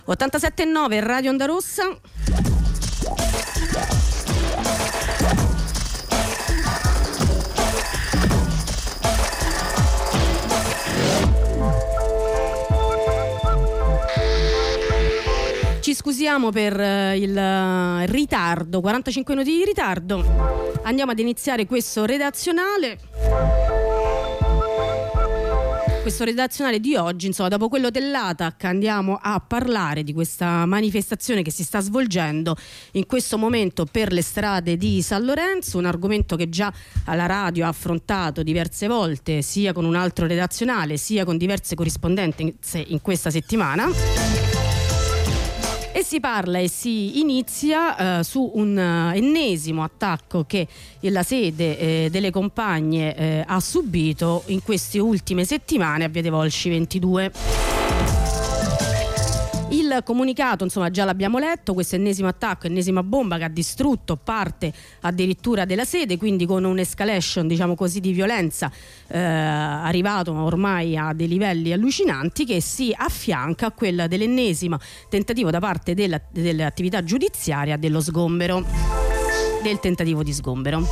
87.9 Radio Onda Rossa. Ci scusiamo per il ritardo, 45 minuti di ritardo. Andiamo ad iniziare questo redazionale. Questo redazionale di oggi, insomma, dopo quello dell'ATAC, andiamo a parlare di questa manifestazione che si sta svolgendo in questo momento per le strade di San Lorenzo, un argomento che già alla radio ha affrontato diverse volte, sia con un altro redazionale, sia con diverse corrispondenze in questa settimana. E si parla e si inizia su un ennesimo attacco che la sede delle compagne ha subito in queste ultime settimane a Via dei Volsci 22. Il comunicato, insomma, già l'abbiamo letto, questo ennesimo attacco, ennesima bomba che ha distrutto parte addirittura della sede, quindi con un'escalation, diciamo così, di violenza arrivato ormai a dei livelli allucinanti, che si affianca a quella dell'ennesimo tentativo da parte dell'attività giudiziaria del tentativo di sgombero.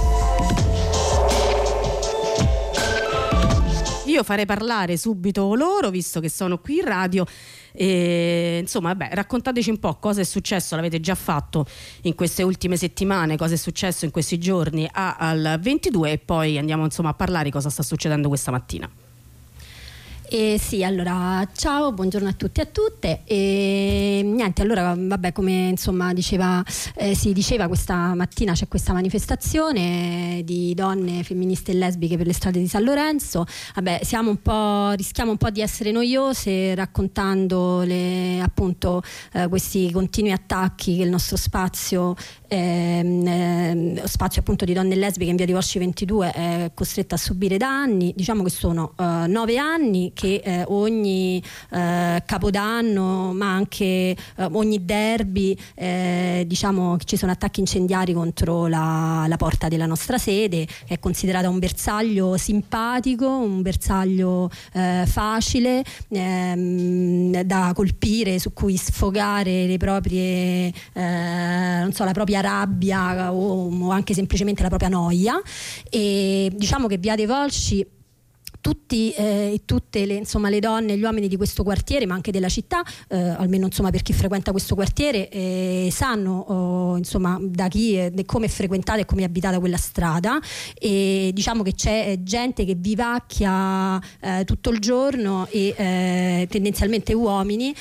Io farei parlare subito loro, visto che sono qui in radio. E, insomma, raccontateci un po' cosa è successo, l'avete già fatto in queste ultime settimane, cosa è successo in questi giorni al 22, e poi andiamo, insomma, a parlare di cosa sta succedendo questa mattina. Sì, allora ciao, buongiorno a tutti e a tutte. E niente, allora come insomma si diceva, questa mattina c'è questa manifestazione di donne femministe e lesbiche per le strade di San Lorenzo. Rischiamo un po' di essere noiose raccontando questi continui attacchi che il nostro spazio appunto di donne lesbiche in Via dei Volsci 22 è costretta a subire da anni. Diciamo che sono 9 anni che ogni capodanno, ma anche ogni derby, diciamo che ci sono attacchi incendiari contro la porta della nostra sede, che è considerata un bersaglio simpatico, un bersaglio facile da colpire, su cui sfogare le proprie la propria rabbia o anche semplicemente la propria noia. E diciamo che Via dei Volsci, tutte le donne e gli uomini di questo quartiere, ma anche della città, almeno insomma per chi frequenta questo quartiere, sanno da chi come è frequentata e come è abitata quella strada. E diciamo che c'è gente che vivacchia tutto il giorno, e tendenzialmente uomini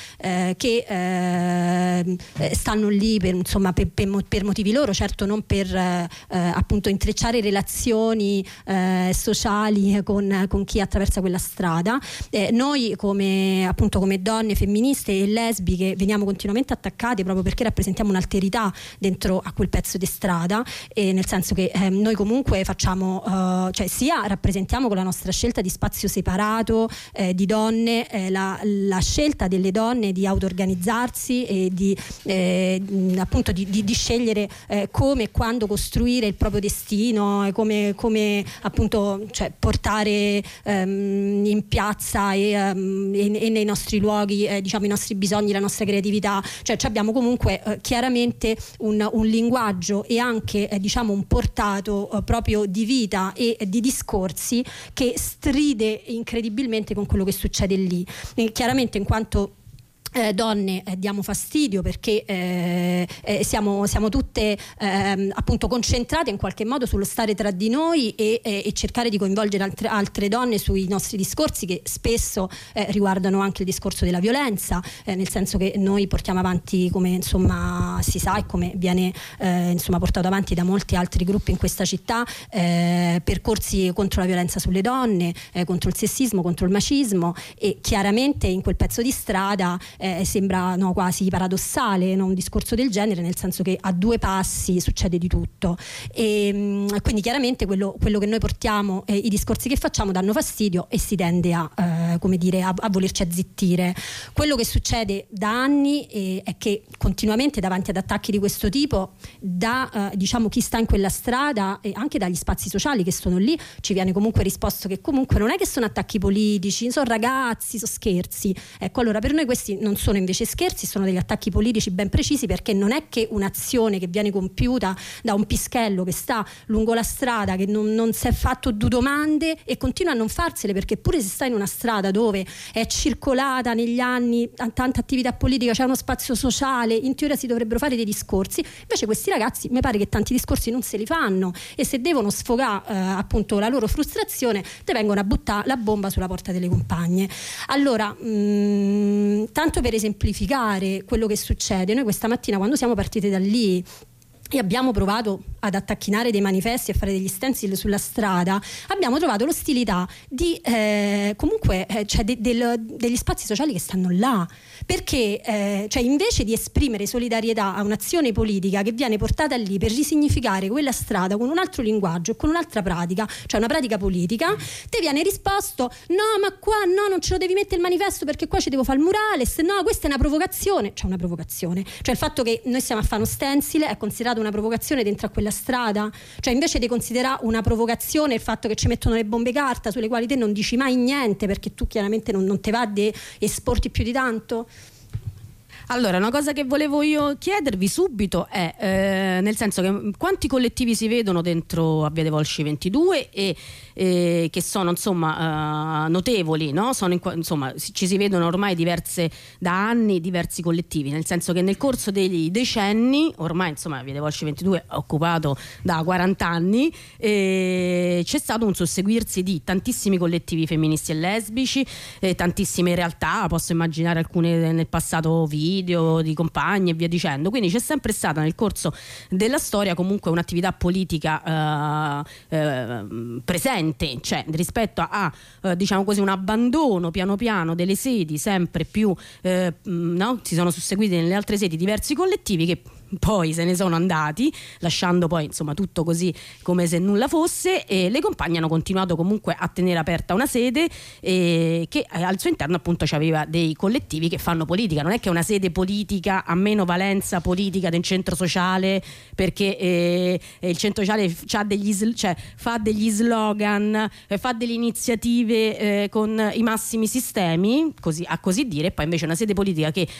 che stanno lì per motivi loro, certo non per appunto intrecciare relazioni sociali con chi attraversa quella strada. Noi come donne femministe e lesbiche veniamo continuamente attaccate proprio perché rappresentiamo un'alterità dentro a quel pezzo di strada, nel senso che noi comunque facciamo, sia rappresentiamo con la nostra scelta di spazio separato di donne, la scelta delle donne di auto-organizzarsi e di scegliere come e quando costruire il proprio destino, come appunto portare in piazza e nei nostri luoghi i nostri bisogni, la nostra creatività. Abbiamo comunque chiaramente un linguaggio e anche un portato proprio di vita e di discorsi che stride incredibilmente con quello che succede lì. Chiaramente, in quanto donne, diamo fastidio perché siamo tutte appunto concentrate in qualche modo sullo stare tra di noi e cercare di coinvolgere altre donne sui nostri discorsi, che spesso riguardano anche il discorso della violenza, nel senso che noi portiamo avanti, come si sa e come viene portato avanti da molti altri gruppi in questa città, percorsi contro la violenza sulle donne, contro il sessismo, contro il macismo. E chiaramente in quel pezzo di strada sembra quasi paradossale un discorso del genere, nel senso che a due passi succede di tutto. E quindi chiaramente quello che noi portiamo, i discorsi che facciamo danno fastidio e si tende a volerci azzittire. Quello che succede da anni è che continuamente davanti ad attacchi di questo tipo, da chi sta in quella strada e anche dagli spazi sociali che sono lì, ci viene comunque risposto che comunque non è che sono attacchi politici, sono ragazzi, sono scherzi. Ecco, allora per noi questi non sono invece scherzi, sono degli attacchi politici ben precisi, perché non è che un'azione che viene compiuta da un pischello che sta lungo la strada, che non si è fatto due domande e continua a non farsele, perché pure se sta in una strada dove è circolata negli anni tanta attività politica, c'è uno spazio sociale, in teoria si dovrebbero fare dei discorsi, invece questi ragazzi mi pare che tanti discorsi non se li fanno, e se devono sfogare appunto la loro frustrazione te vengono a buttare la bomba sulla porta delle compagne. Allora, tanto per esemplificare quello che succede, noi questa mattina quando siamo partite da lì e abbiamo provato ad attacchinare dei manifesti e fare degli stencil sulla strada, abbiamo trovato l'ostilità di cioè degli spazi sociali che stanno là, perché cioè invece di esprimere solidarietà a un'azione politica che viene portata lì per risignificare quella strada con un altro linguaggio, con un'altra pratica, cioè una pratica politica, ti viene risposto: no, ma qua no, non ce lo devi mettere il manifesto perché qua ci devo fare il murales, no, questa è una provocazione. Cioè una provocazione, cioè il fatto che noi stiamo a fare uno stencil è considerato una provocazione dentro a quella strada, cioè invece di considerare una provocazione il fatto che ci mettono le bombe carta sulle quali te non dici mai niente perché tu chiaramente non te va di esporti più di tanto. Allora, una cosa che volevo io chiedervi subito è, nel senso che quanti collettivi si vedono dentro a Via dei Volsci 22 e che sono insomma notevoli, no? Insomma, ci si vedono ormai da anni diversi collettivi, nel senso che nel corso dei decenni, ormai insomma Via dei Volsci 22 è occupato da 40 anni, c'è stato un susseguirsi di tantissimi collettivi femministi e lesbici, tantissime realtà, posso immaginare alcune nel passato video di compagni e via dicendo, quindi c'è sempre stata nel corso della storia comunque un'attività politica presente, cioè rispetto a diciamo così un abbandono piano piano delle sedi sempre più no? Si sono susseguiti nelle altre sedi diversi collettivi che poi se ne sono andati, lasciando poi insomma tutto così come se nulla fosse, e le compagne hanno continuato comunque a tenere aperta una sede che al suo interno appunto c'aveva dei collettivi che fanno politica. Non è che è una sede politica a meno valenza politica del centro sociale, perché il centro sociale fa degli slogan, fa delle iniziative con i massimi sistemi, così a così dire, e poi invece è una sede politica che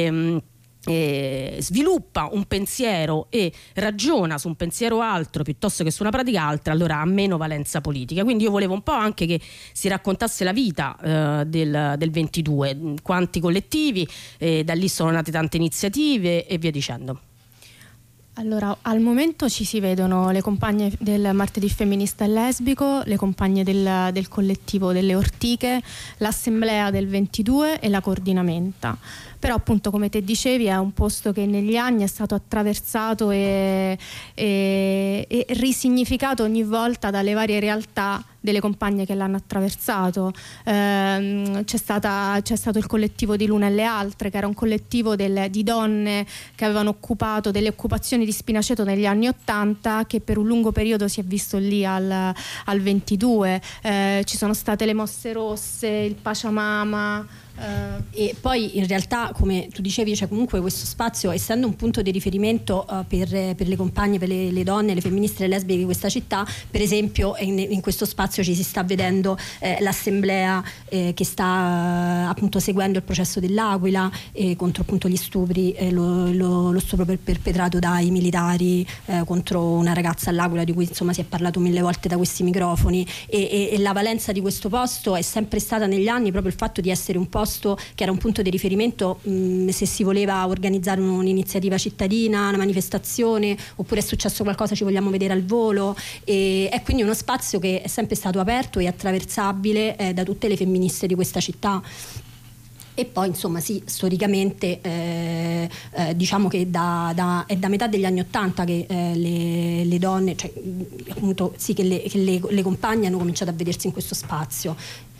sviluppa un pensiero e ragiona su un pensiero altro piuttosto che su una pratica altra, allora ha meno valenza politica. Quindi io volevo un po' anche che si raccontasse la vita del 22, quanti collettivi, da lì sono nate tante iniziative e via dicendo. Allora, al momento ci si vedono le compagne del Martedì Femminista e Lesbico, le compagne del collettivo delle Ortiche, l'Assemblea del 22 e la Coordinamenta. Però appunto, come te dicevi, è un posto che negli anni è stato attraversato e risignificato ogni volta dalle varie realtà delle compagne che l'hanno attraversato. C'è stato il collettivo di L'Una e le Altre, che era un collettivo di donne che avevano occupato delle occupazioni di Spinaceto negli anni '80, che per un lungo periodo si è visto lì al 22. Ci sono state le Mosse Rosse, il Pachamama. E poi in realtà, come tu dicevi, c'è comunque questo spazio, essendo un punto di riferimento per le compagne, per le donne, le femministe e le lesbiche di questa città. Per esempio in questo spazio ci si sta vedendo l'assemblea che sta appunto seguendo il processo dell'Aquila contro appunto gli stupri, lo stupro perpetrato dai militari contro una ragazza all'Aquila, di cui insomma si è parlato 1000 volte da questi microfoni, e la valenza di questo posto è sempre stata negli anni proprio il fatto di essere un posto che era un punto di riferimento se si voleva organizzare un'iniziativa cittadina, una manifestazione, oppure è successo qualcosa, ci vogliamo vedere al volo, e è quindi uno spazio che è sempre stato aperto e attraversabile da tutte le femministe di questa città. E poi insomma sì, storicamente diciamo che è da metà degli anni '80 che le donne, cioè appunto sì, che le compagne hanno cominciato a vedersi in questo spazio.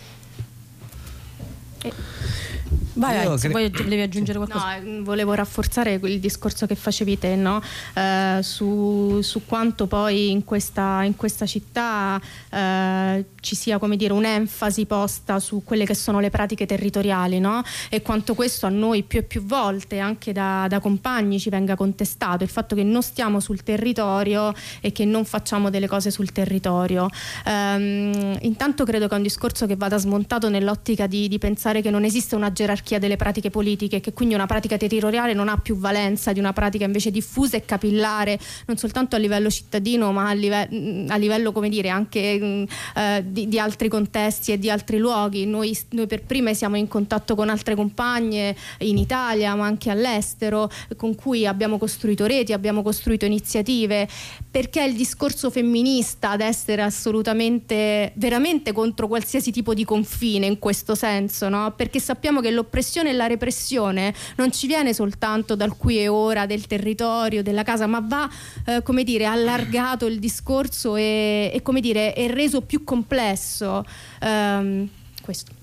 Vai, se poi devi aggiungere qualcosa. No, volevo rafforzare il discorso che facevi te, no? Su quanto poi in questa città ci sia, come dire, un'enfasi posta su quelle che sono le pratiche territoriali, no? E quanto questo a noi più e più volte anche da compagni ci venga contestato, il fatto che non stiamo sul territorio e che non facciamo delle cose sul territorio. Intanto credo che è un discorso che vada smontato nell'ottica di pensare che non esiste una gerarchia gerarchia delle pratiche politiche, che quindi una pratica territoriale non ha più valenza di una pratica invece diffusa e capillare, non soltanto a livello cittadino ma a livello come dire anche di altri contesti e di altri luoghi. Noi per prime siamo in contatto con altre compagne in Italia ma anche all'estero, con cui abbiamo costruito reti, abbiamo costruito iniziative, perché il discorso femminista ad essere assolutamente veramente contro qualsiasi tipo di confine in questo senso, no? Perché sappiamo che l'oppressione e la repressione non ci viene soltanto dal qui e ora, del territorio, della casa, ma va come dire allargato il discorso e come dire è reso più complesso. Questo.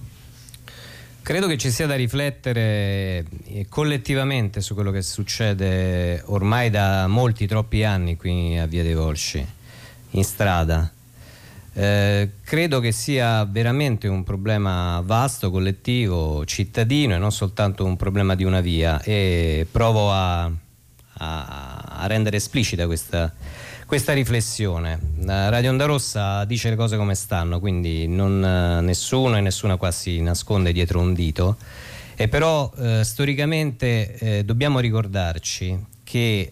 Credo che ci sia da riflettere collettivamente su quello che succede ormai da troppi anni qui a Via dei Volsci, in strada. Credo che sia veramente un problema vasto, collettivo, cittadino e non soltanto un problema di una via, e provo a rendere esplicita questa riflessione. Radio Onda Rossa dice le cose come stanno, quindi nessuno e nessuna qua si nasconde dietro un dito, e però storicamente dobbiamo ricordarci che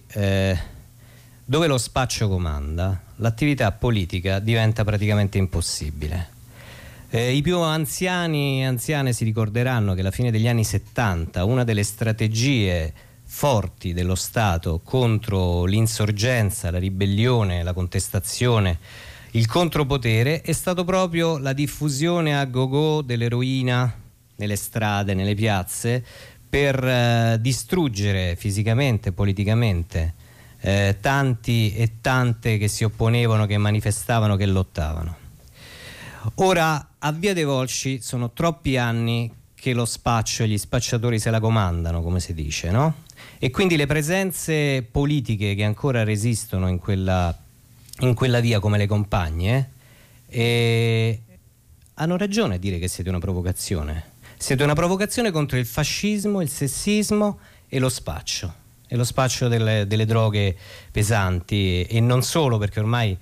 dove lo spaccio comanda, l'attività politica diventa praticamente impossibile. I più anziani e anziane si ricorderanno che alla fine degli anni 70 una delle strategie forti dello Stato contro l'insorgenza, la ribellione, la contestazione, il contropotere è stato proprio la diffusione a go-go dell'eroina nelle strade, nelle piazze, per distruggere fisicamente, politicamente tanti e tante che si opponevano, che manifestavano, che lottavano. Ora a Via dei Volsci sono troppi anni che lo spaccio e gli spacciatori se la comandano, come si dice, no? E quindi le presenze politiche che ancora resistono in quella via, come le compagne, hanno ragione a dire che siete una provocazione. Siete una provocazione contro il fascismo, il sessismo e lo spaccio delle droghe pesanti, e non solo, perché ormai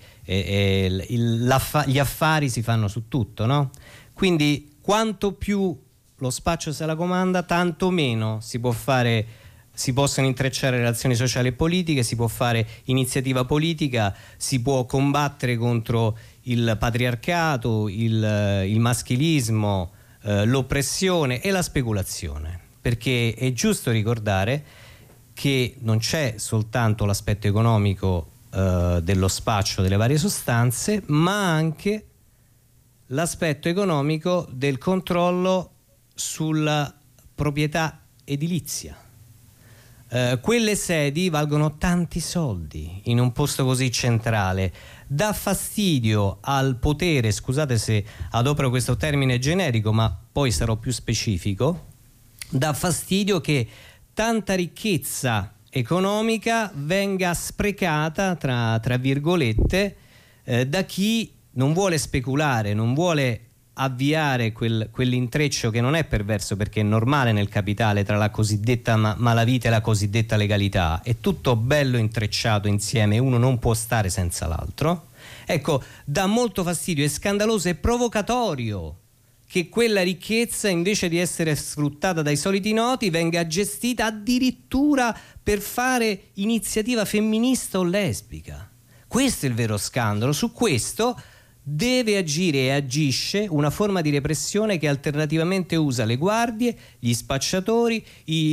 gli affari si fanno su tutto, no? Quindi quanto più lo spaccio se la comanda, tanto meno si possono intrecciare relazioni sociali e politiche, si può fare iniziativa politica, si può combattere contro il patriarcato, il maschilismo, l'oppressione e la speculazione, perché è giusto ricordare che non c'è soltanto l'aspetto economico dello spaccio delle varie sostanze, ma anche l'aspetto economico del controllo sulla proprietà edilizia. Quelle sedi valgono tanti soldi in un posto così centrale. Dà fastidio al potere, scusate se adopero questo termine generico ma poi sarò più specifico, dà fastidio che tanta ricchezza economica venga sprecata tra virgolette da chi non vuole speculare, non vuole avviare quell'intreccio che non è perverso, perché è normale nel capitale, tra la cosiddetta malavita e la cosiddetta legalità, è tutto bello intrecciato insieme, uno non può stare senza l'altro. Ecco, dà molto fastidio, è scandaloso e provocatorio che quella ricchezza, invece di essere sfruttata dai soliti noti, venga gestita addirittura per fare iniziativa femminista o lesbica. Questo è il vero scandalo. Su questo deve agire e agisce una forma di repressione che alternativamente usa le guardie, gli spacciatori,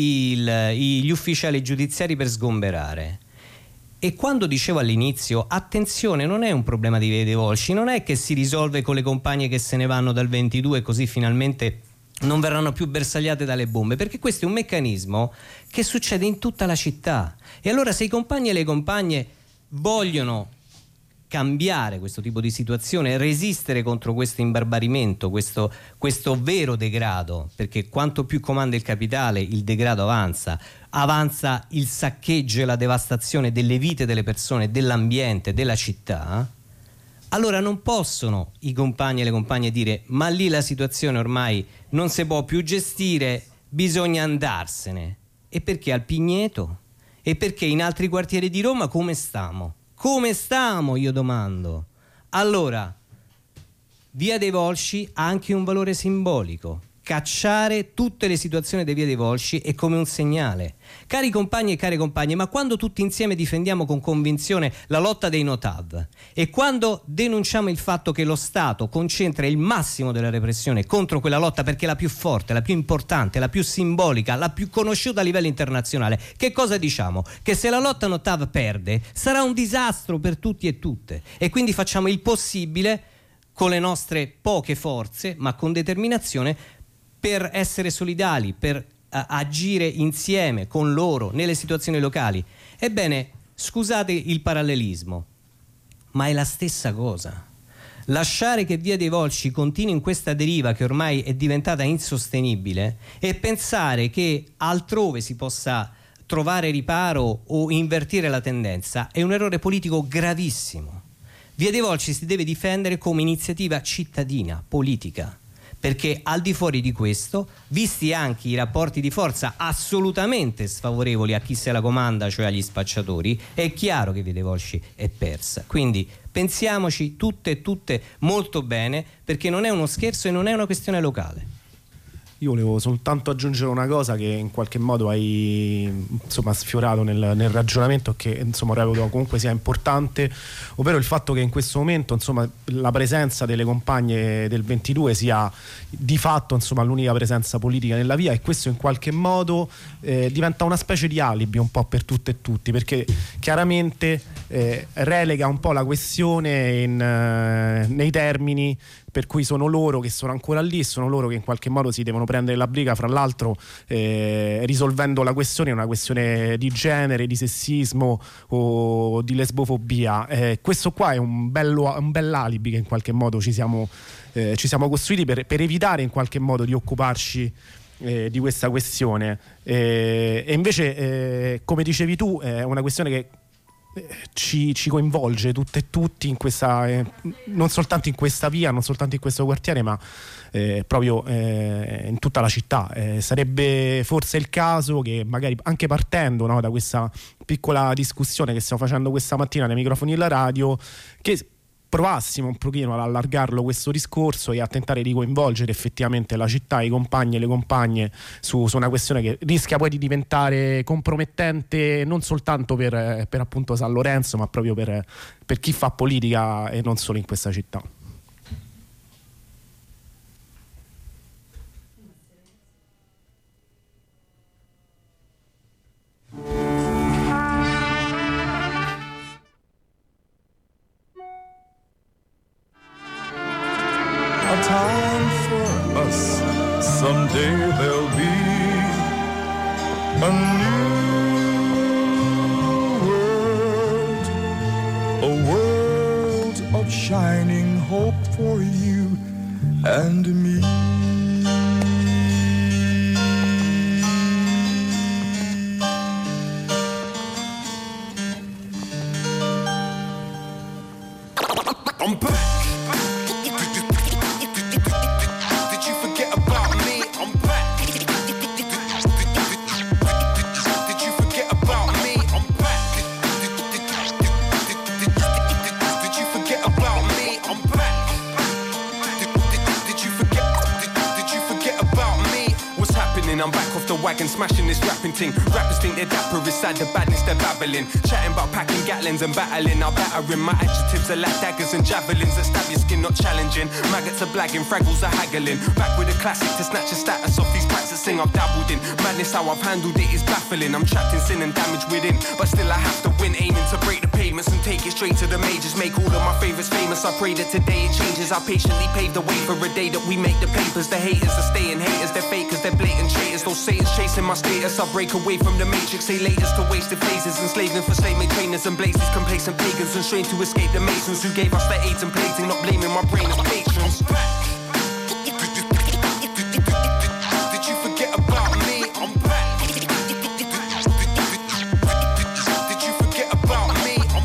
gli ufficiali giudiziari per sgomberare. E quando dicevo all'inizio, attenzione, non è un problema di Via dei Volsci, non è che si risolve con le compagne che se ne vanno dal 22 così finalmente non verranno più bersagliate dalle bombe, perché questo è un meccanismo che succede in tutta la città. E allora se i compagni e le compagne vogliono cambiare questo tipo di situazione, resistere contro questo imbarbarimento, questo vero degrado, perché quanto più comanda il capitale il degrado avanza il saccheggio e la devastazione delle vite delle persone, dell'ambiente, della città, allora non possono i compagni e le compagne dire ma lì la situazione ormai non si può più gestire, bisogna andarsene. E perché al Pigneto? E perché in altri quartieri di Roma come stiamo? Come stiamo, io domando. Allora, Via dei Volsci ha anche un valore simbolico. cacciare tutte le situazioni dei Via dei Volsci è come un segnale. Cari compagni e care compagne, ma quando tutti insieme difendiamo con convinzione la lotta dei no-TAV e quando denunciamo il fatto che lo Stato concentra il massimo della repressione contro quella lotta perché è la più forte, la più importante, la più simbolica, la più conosciuta a livello internazionale, che cosa diciamo? Che se la lotta no-TAV perde sarà un disastro per tutti e tutte, e quindi facciamo il possibile con le nostre poche forze ma con determinazione per essere solidali, per agire insieme con loro nelle situazioni locali. Ebbene, scusate il parallelismo, ma è la stessa cosa. Lasciare che Via dei Volsci continui in questa deriva che ormai è diventata insostenibile e pensare che altrove si possa trovare riparo o invertire la tendenza è un errore politico gravissimo. Via dei Volsci si deve difendere come iniziativa cittadina, politica, perché al di fuori di questo, visti anche i rapporti di forza assolutamente sfavorevoli a chi se la comanda, cioè agli spacciatori, è chiaro che Via dei Volsci è persa. Quindi pensiamoci tutte e tutte molto bene, perché non è uno scherzo e non è una questione locale. Io volevo soltanto aggiungere una cosa che in qualche modo hai sfiorato nel ragionamento, che reputo comunque sia importante, ovvero il fatto che in questo momento la presenza delle compagne del 22 sia di fatto l'unica presenza politica nella via, e questo in qualche modo diventa una specie di alibi un po' per tutte e tutti, perché chiaramente relega un po' la questione nei termini per cui sono loro che sono ancora lì, sono loro che in qualche modo si devono prendere la briga, fra l'altro risolvendo la questione, una questione di genere, di sessismo o di lesbofobia. Questo qua è un bell'alibi che in qualche modo ci siamo costruiti per evitare in qualche modo di occuparci di questa questione, e invece come dicevi tu è una questione che ci coinvolge tutte e tutti in questa, non soltanto in questa via, non soltanto in questo quartiere, ma proprio in tutta la città. Sarebbe forse il caso che magari anche partendo da questa piccola discussione che stiamo facendo questa mattina nei microfoni della radio, che provassimo un pochino ad allargarlo questo discorso e a tentare di coinvolgere effettivamente la città, i compagni e le compagne su una questione che rischia poi di diventare compromettente non soltanto per appunto San Lorenzo, ma proprio per chi fa politica e non solo in questa città. Time for us, someday there'll be a new world of shining hope for you and me. I'm back. I'm back off the wagon, smashing this rapping thing. Rappers think they're dapper, inside the badness they're babbling. Chatting about packing gatlins and battling, I'll battering. My adjectives are like daggers and javelins that stab your skin, not challenging. Maggots are blagging, fraggles are haggling. Back with a classic to snatch a status off these packs that sing I've dabbled in. Madness how I've handled it is baffling. I'm trapped in sin and damage within, but still I have to win. Aiming to break the pavements and take it straight to the majors. Make all of my favourites famous, I pray that today it changes. I patiently pave the way for a day that we make the papers. The haters are staying haters, they're fakers, they're blatant traitors. Those Satans chasing my status, I break away from the matrix. Say latest to wasted phases, enslaving for slave made trainers and blazes. Complacent pagans and strained to escape the masons who gave us the AIDS and plating, not blaming my brain as patrons. Did you forget about me? I'm back. Did you forget about me? I'm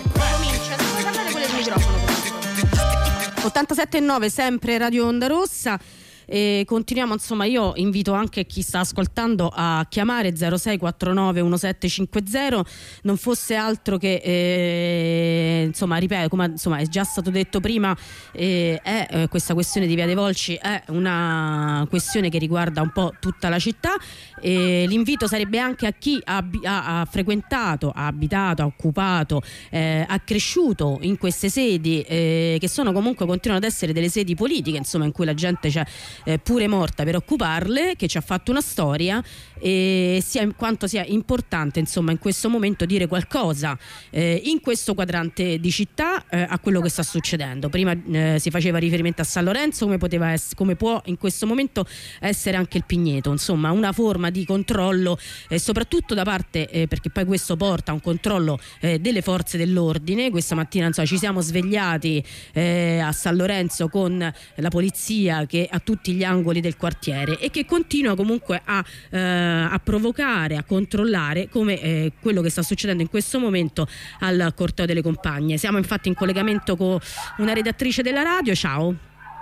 back. 87.9 sempre Radio Onda Rossa. e continuiamo, insomma io invito anche chi sta ascoltando a chiamare 0649 1750, non fosse altro che insomma ripeto, come insomma è già stato detto prima, questa questione di Via dei Volsci è una questione che riguarda un po' tutta la città, e l'invito sarebbe anche a chi ha frequentato, ha abitato, ha occupato, ha cresciuto in queste sedi, che sono comunque, continuano ad essere delle sedi politiche, insomma, in cui la gente c'è pure morta per occuparle, che ci ha fatto una storia, e quanto sia importante, insomma, in questo momento dire qualcosa in questo quadrante di città a quello che sta succedendo. Prima si faceva riferimento a San Lorenzo, come può in questo momento essere anche il Pigneto, insomma una forma di controllo, soprattutto da parte, perché poi questo porta a un controllo delle forze dell'ordine. Questa mattina, insomma, ci siamo svegliati a San Lorenzo con la polizia che a tutti gli angoli del quartiere, e che continua comunque a provocare, a controllare, come quello che sta succedendo in questo momento al Corteo delle Compagne. Siamo infatti in collegamento con una redattrice della radio. Ciao.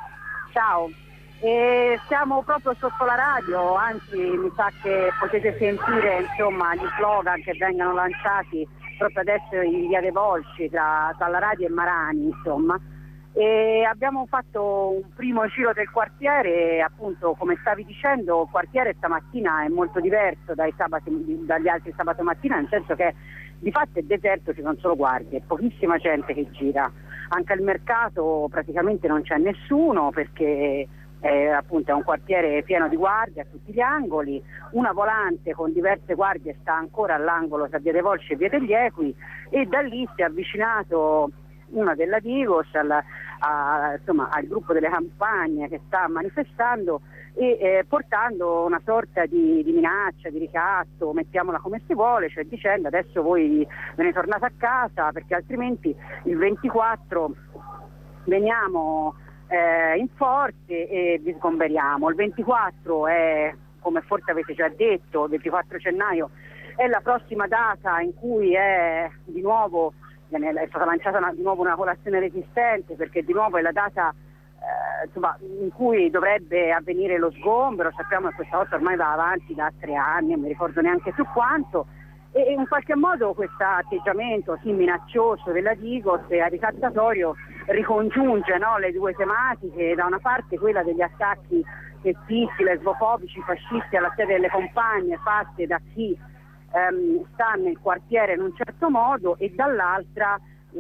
Siamo proprio sotto la radio, anzi mi sa che potete sentire, insomma, gli slogan che vengono lanciati proprio adesso in Via dei Volsci tra la radio e Marani, insomma. E abbiamo fatto un primo giro del quartiere, appunto come stavi dicendo. Il quartiere stamattina è molto diverso dagli altri sabato mattina, nel senso che di fatto è deserto, ci sono solo guardie, pochissima gente che gira. Anche al mercato praticamente non c'è nessuno, perché appunto è un quartiere pieno di guardie a tutti gli angoli. Una volante con diverse guardie sta ancora all'angolo tra Via dei Volsci e Via degli Equi, e da lì si è avvicinato una della Digos al gruppo delle campagne che sta manifestando e portando una sorta di minaccia, di ricatto, mettiamola come si vuole, cioè dicendo adesso voi ve ne tornate a casa, perché altrimenti il 24 veniamo in forze e vi sgomberiamo. Il 24 è, come forse avete già detto, il 24 gennaio è la prossima data in cui è stata lanciata di nuovo una colazione resistente, perché di nuovo è la data in cui dovrebbe avvenire lo sgombero. Sappiamo che questa cosa ormai va avanti da 3 anni, non mi ricordo neanche più quanto, e in qualche modo questo atteggiamento minaccioso della Digos e ricattatorio ricongiunge, no, le due tematiche: da una parte quella degli attacchi sessisti, lesbofobici, fascisti alla sede delle Compagne fatte da chi sta nel quartiere in un certo modo, e dall'altra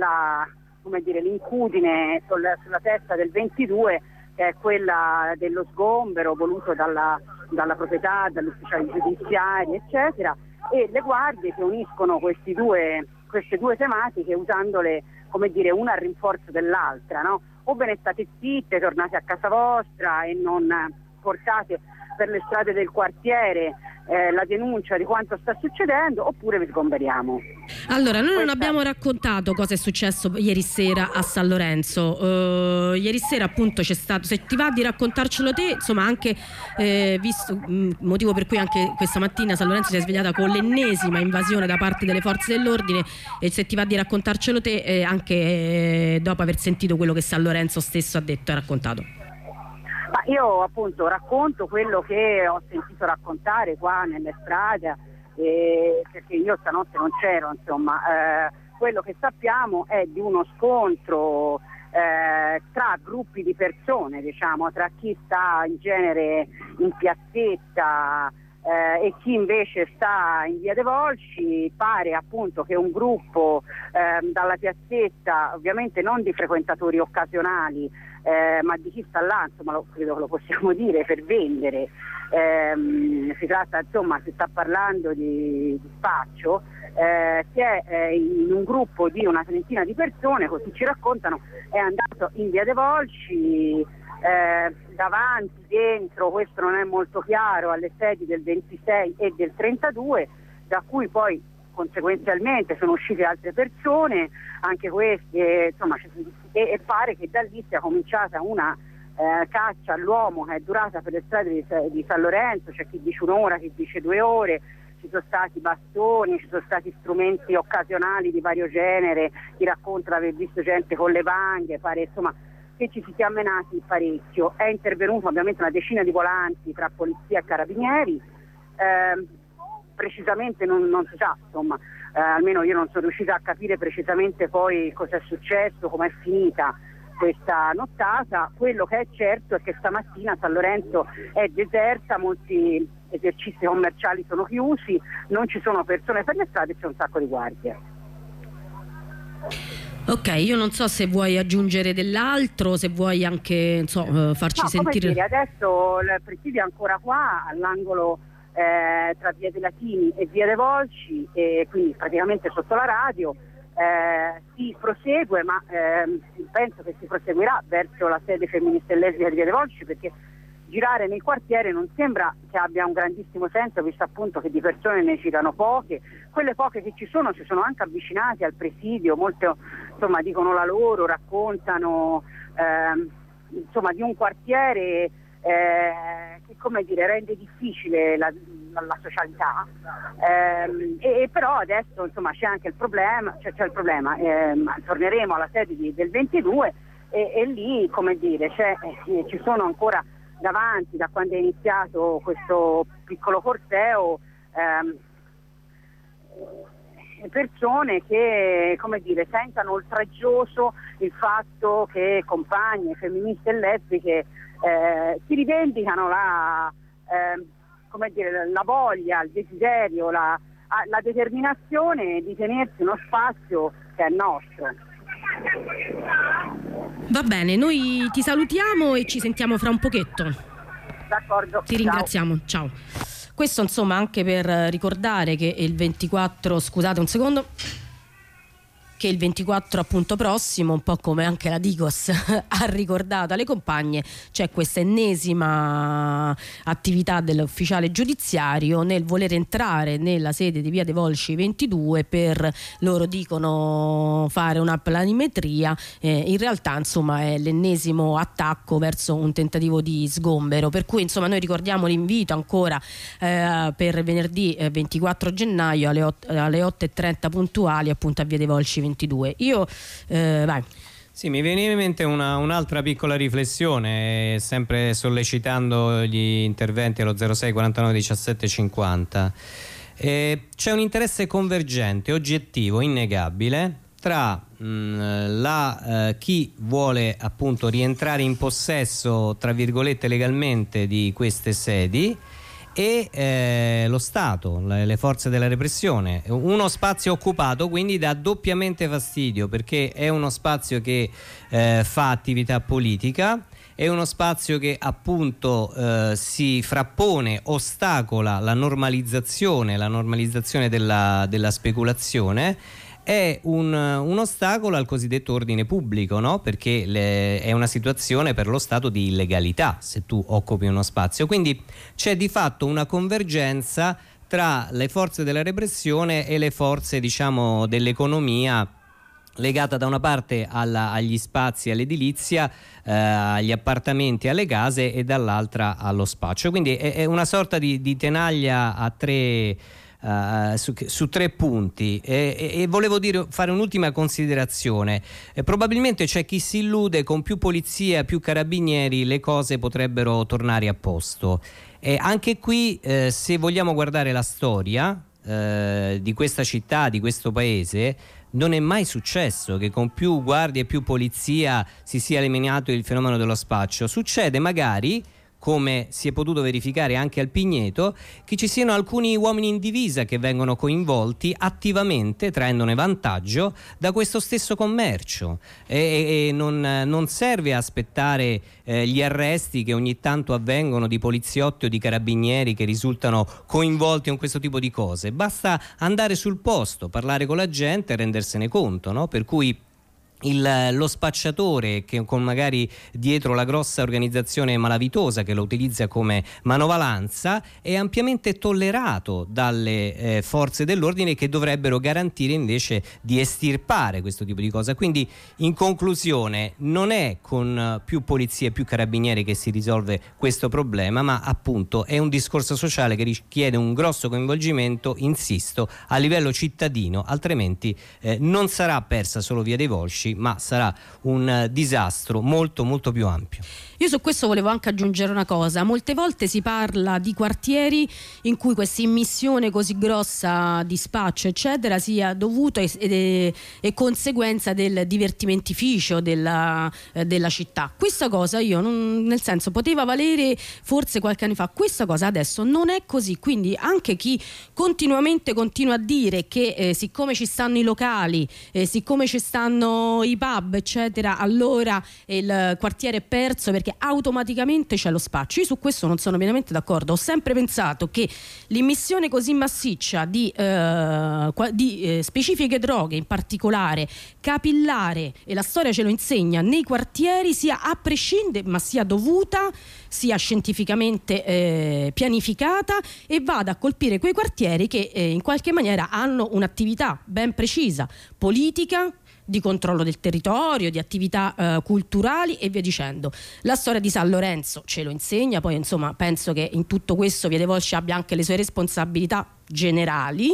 l'incudine sulla testa del 22, che è quella dello sgombero voluto dalla proprietà, dagli ufficiali giudiziari, eccetera, e le guardie che uniscono queste due tematiche usandole, come dire, una a rinforzo dell'altra, no? O ve ne state zitte, tornate a casa vostra e non portate per le strade del quartiere la denuncia di quanto sta succedendo, oppure vi sgomberiamo. Allora, noi non abbiamo raccontato cosa è successo ieri sera a San Lorenzo. Ieri sera appunto c'è stato, se ti va di raccontarcelo te, insomma, anche visto motivo per cui anche questa mattina San Lorenzo si è svegliata con l'ennesima invasione da parte delle forze dell'ordine, e se ti va di raccontarcelo te anche dopo aver sentito quello che San Lorenzo stesso ha detto e raccontato. Ma io appunto racconto quello che ho sentito raccontare qua nelle strade, perché io stanotte non c'ero, insomma. Quello che sappiamo è di uno scontro tra gruppi di persone, diciamo, tra chi sta in genere in piazzetta e chi invece sta in Via dei Volsci. Pare appunto che un gruppo dalla piazzetta, ovviamente non di frequentatori occasionali, ma di chi sta là, insomma, credo che lo possiamo dire, per vendere. Si tratta, insomma, si sta parlando di spaccio, che è in un gruppo di una trentina di persone, così ci raccontano, è andato in Via dei Volsci, davanti, dentro, questo non è molto chiaro, alle sedi del 26 e del 32, da cui poi conseguenzialmente sono uscite altre persone, anche queste, insomma, e pare che da lì sia cominciata una caccia all'uomo che è durata per le strade di San Lorenzo. C'è chi dice 1 ora, chi dice 2 ore, ci sono stati bastoni, ci sono stati strumenti occasionali di vario genere, chi racconta di aver visto gente con le vanghe, pare insomma che ci si sia menati parecchio. È intervenuto ovviamente una decina di volanti tra polizia e carabinieri, precisamente non si sa, insomma, almeno io non sono riuscita a capire precisamente poi cosa è successo, com'è finita questa nottata. Quello che è certo è che stamattina San Lorenzo è deserta, molti esercizi commerciali sono chiusi, non ci sono persone per le strade e c'è un sacco di guardie. Ok, io non so se vuoi aggiungere dell'altro, se vuoi anche farci sentire. Come dire, adesso il presidio è ancora qua all'angolo tra Via dei Latini e Via dei Volsci, e quindi praticamente sotto la radio. Si prosegue, ma penso che si proseguirà verso la sede femminista e lesbica di Via dei Volsci, perché girare nel quartiere non sembra che abbia un grandissimo senso, visto appunto che di persone ne girano poche. Quelle poche che ci sono si sono anche avvicinate al presidio, molte insomma dicono la loro, raccontano insomma di un quartiere che, come dire, rende difficile la socialità, e però adesso insomma c'è anche il problema, c'è il problema, torneremo alla sede del 22 e lì, come dire, ci sono ancora davanti, da quando è iniziato questo piccolo corteo, persone che, come dire, sentano oltraggioso il fatto che compagne femministe e lesbiche si rivendicano come dire, la voglia, il desiderio, la determinazione di tenersi uno spazio che è nostro. Va bene, noi ti salutiamo e ci sentiamo fra un pochetto. D'accordo. Ti ringraziamo, ciao. Questo insomma anche per ricordare che il 24, scusate un secondo, che il 24 appunto prossimo, un po' come anche la Digos ha ricordato alle compagne, c'è questa ennesima attività dell'ufficiale giudiziario nel voler entrare nella sede di Via dei Volsci 22 per, loro dicono, fare una planimetria. In realtà insomma è l'ennesimo attacco verso un tentativo di sgombero, per cui insomma noi ricordiamo l'invito ancora per venerdì 24 gennaio alle 8:30 puntuali appunto a Via dei Volsci 22. Io vai. Sì, mi viene in mente un'altra piccola riflessione, sempre sollecitando gli interventi allo 06 49 17 50. C'è un interesse convergente, oggettivo, innegabile tra chi vuole appunto rientrare in possesso, tra virgolette, legalmente di queste sedi e lo Stato, le forze della repressione. Uno spazio occupato quindi dà doppiamente fastidio, perché è uno spazio che fa attività politica, è uno spazio che appunto si frappone, ostacola la normalizzazione della speculazione. È un ostacolo al cosiddetto ordine pubblico, no? Perché è una situazione per lo Stato di illegalità se tu occupi uno spazio, quindi c'è di fatto una convergenza tra le forze della repressione e le forze, diciamo, dell'economia, legata da una parte agli spazi, all'edilizia, agli appartamenti, alle case, e dall'altra allo spaccio. Quindi è una sorta di tenaglia a tre su 3 punti, e volevo fare un'ultima considerazione. Probabilmente c'è chi si illude con più polizia, più carabinieri le cose potrebbero tornare a posto. Anche qui se vogliamo guardare la storia di questa città, di questo paese, non è mai successo che con più guardie e più polizia si sia eliminato il fenomeno dello spaccio. Succede magari, come si è potuto verificare anche al Pigneto, che ci siano alcuni uomini in divisa che vengono coinvolti attivamente, traendone vantaggio da questo stesso commercio, e non serve aspettare gli arresti che ogni tanto avvengono di poliziotti o di carabinieri che risultano coinvolti in questo tipo di cose. Basta andare sul posto, parlare con la gente e rendersene conto, no? Per cui lo spacciatore, che con magari dietro la grossa organizzazione malavitosa che lo utilizza come manovalanza, è ampiamente tollerato dalle forze dell'ordine, che dovrebbero garantire invece di estirpare questo tipo di cosa. Quindi, in conclusione, non è con più polizia e più carabinieri che si risolve questo problema, ma appunto è un discorso sociale che richiede un grosso coinvolgimento, insisto, a livello cittadino, altrimenti non sarà persa solo Via dei Volsci, oggi, ma sarà un disastro molto molto più ampio. Io su questo volevo anche aggiungere una cosa: molte volte si parla di quartieri in cui questa immissione così grossa di spaccio eccetera sia dovuta e conseguenza del divertimentificio della città. Questa cosa nel senso, poteva valere forse qualche anno fa, questa cosa adesso non è così, quindi anche chi continuamente continua a dire che siccome ci stanno i locali, siccome ci stanno i pub eccetera, allora il quartiere è perso perché automaticamente c'è lo spaccio. Io su questo non sono pienamente d'accordo. Ho sempre pensato che l'immissione così massiccia di specifiche droghe, in particolare capillare, e la storia ce lo insegna, nei quartieri sia a prescindere, ma sia dovuta, sia scientificamente pianificata e vada a colpire quei quartieri che in qualche maniera hanno un'attività ben precisa, politica, di controllo del territorio, di attività culturali e via dicendo. La storia di San Lorenzo ce lo insegna, poi insomma penso che in tutto questo Via dei Volsci abbia anche le sue responsabilità generali,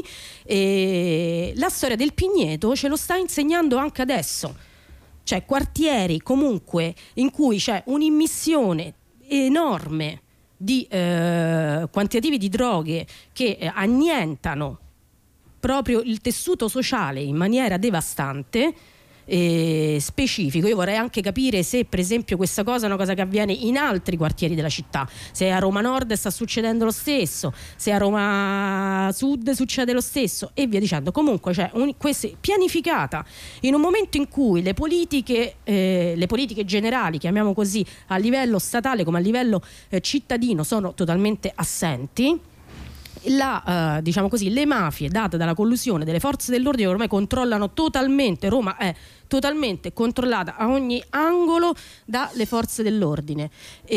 e la storia del Pigneto ce lo sta insegnando anche adesso, cioè quartieri comunque in cui c'è un'immissione enorme di quantitativi di droghe che annientano proprio il tessuto sociale in maniera devastante, specifico. Io vorrei anche capire se per esempio questa cosa è una cosa che avviene in altri quartieri della città, se a Roma Nord sta succedendo lo stesso, se a Roma Sud succede lo stesso e via dicendo. Comunque c'è questa pianificata in un momento in cui le politiche generali, chiamiamo così, a livello statale come a livello cittadino sono totalmente assenti. Diciamo così, le mafie date dalla collusione delle forze dell'ordine ormai controllano totalmente, Roma è totalmente controllata a ogni angolo dalle forze dell'ordine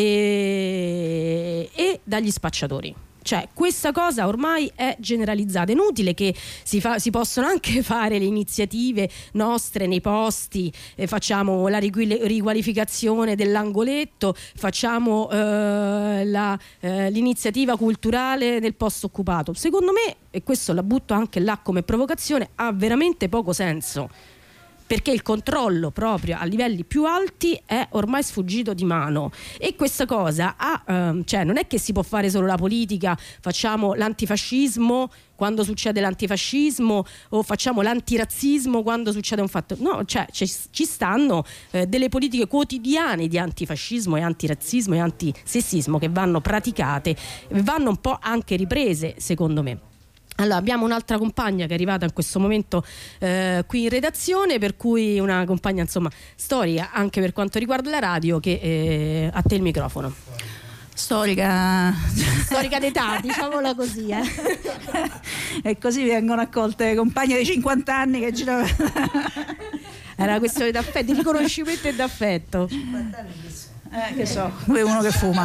e dagli spacciatori. Cioè questa cosa ormai è generalizzata. È inutile che si possono anche fare le iniziative nostre nei posti, facciamo la riqualificazione dell'angoletto, facciamo l'iniziativa culturale del posto occupato. Secondo me, e questo la butto anche là come provocazione, ha veramente poco senso, perché il controllo proprio a livelli più alti è ormai sfuggito di mano. E questa cosa cioè non è che si può fare solo la politica, facciamo l'antifascismo quando succede l'antifascismo o facciamo l'antirazzismo quando succede un fatto. No, cioè ci stanno delle politiche quotidiane di antifascismo e antirazzismo e antisessismo che vanno praticate, vanno un po' anche riprese, secondo me. Allora, abbiamo un'altra compagna che è arrivata in questo momento qui in redazione, per cui una compagna insomma storica anche per quanto riguarda la radio, che a te il microfono. Storica d'età, diciamola così. E così vengono accolte compagne di 50 anni che girano. Era una questione d'affetto, di riconoscimento e d'affetto. 50 anni che so, uno che fuma.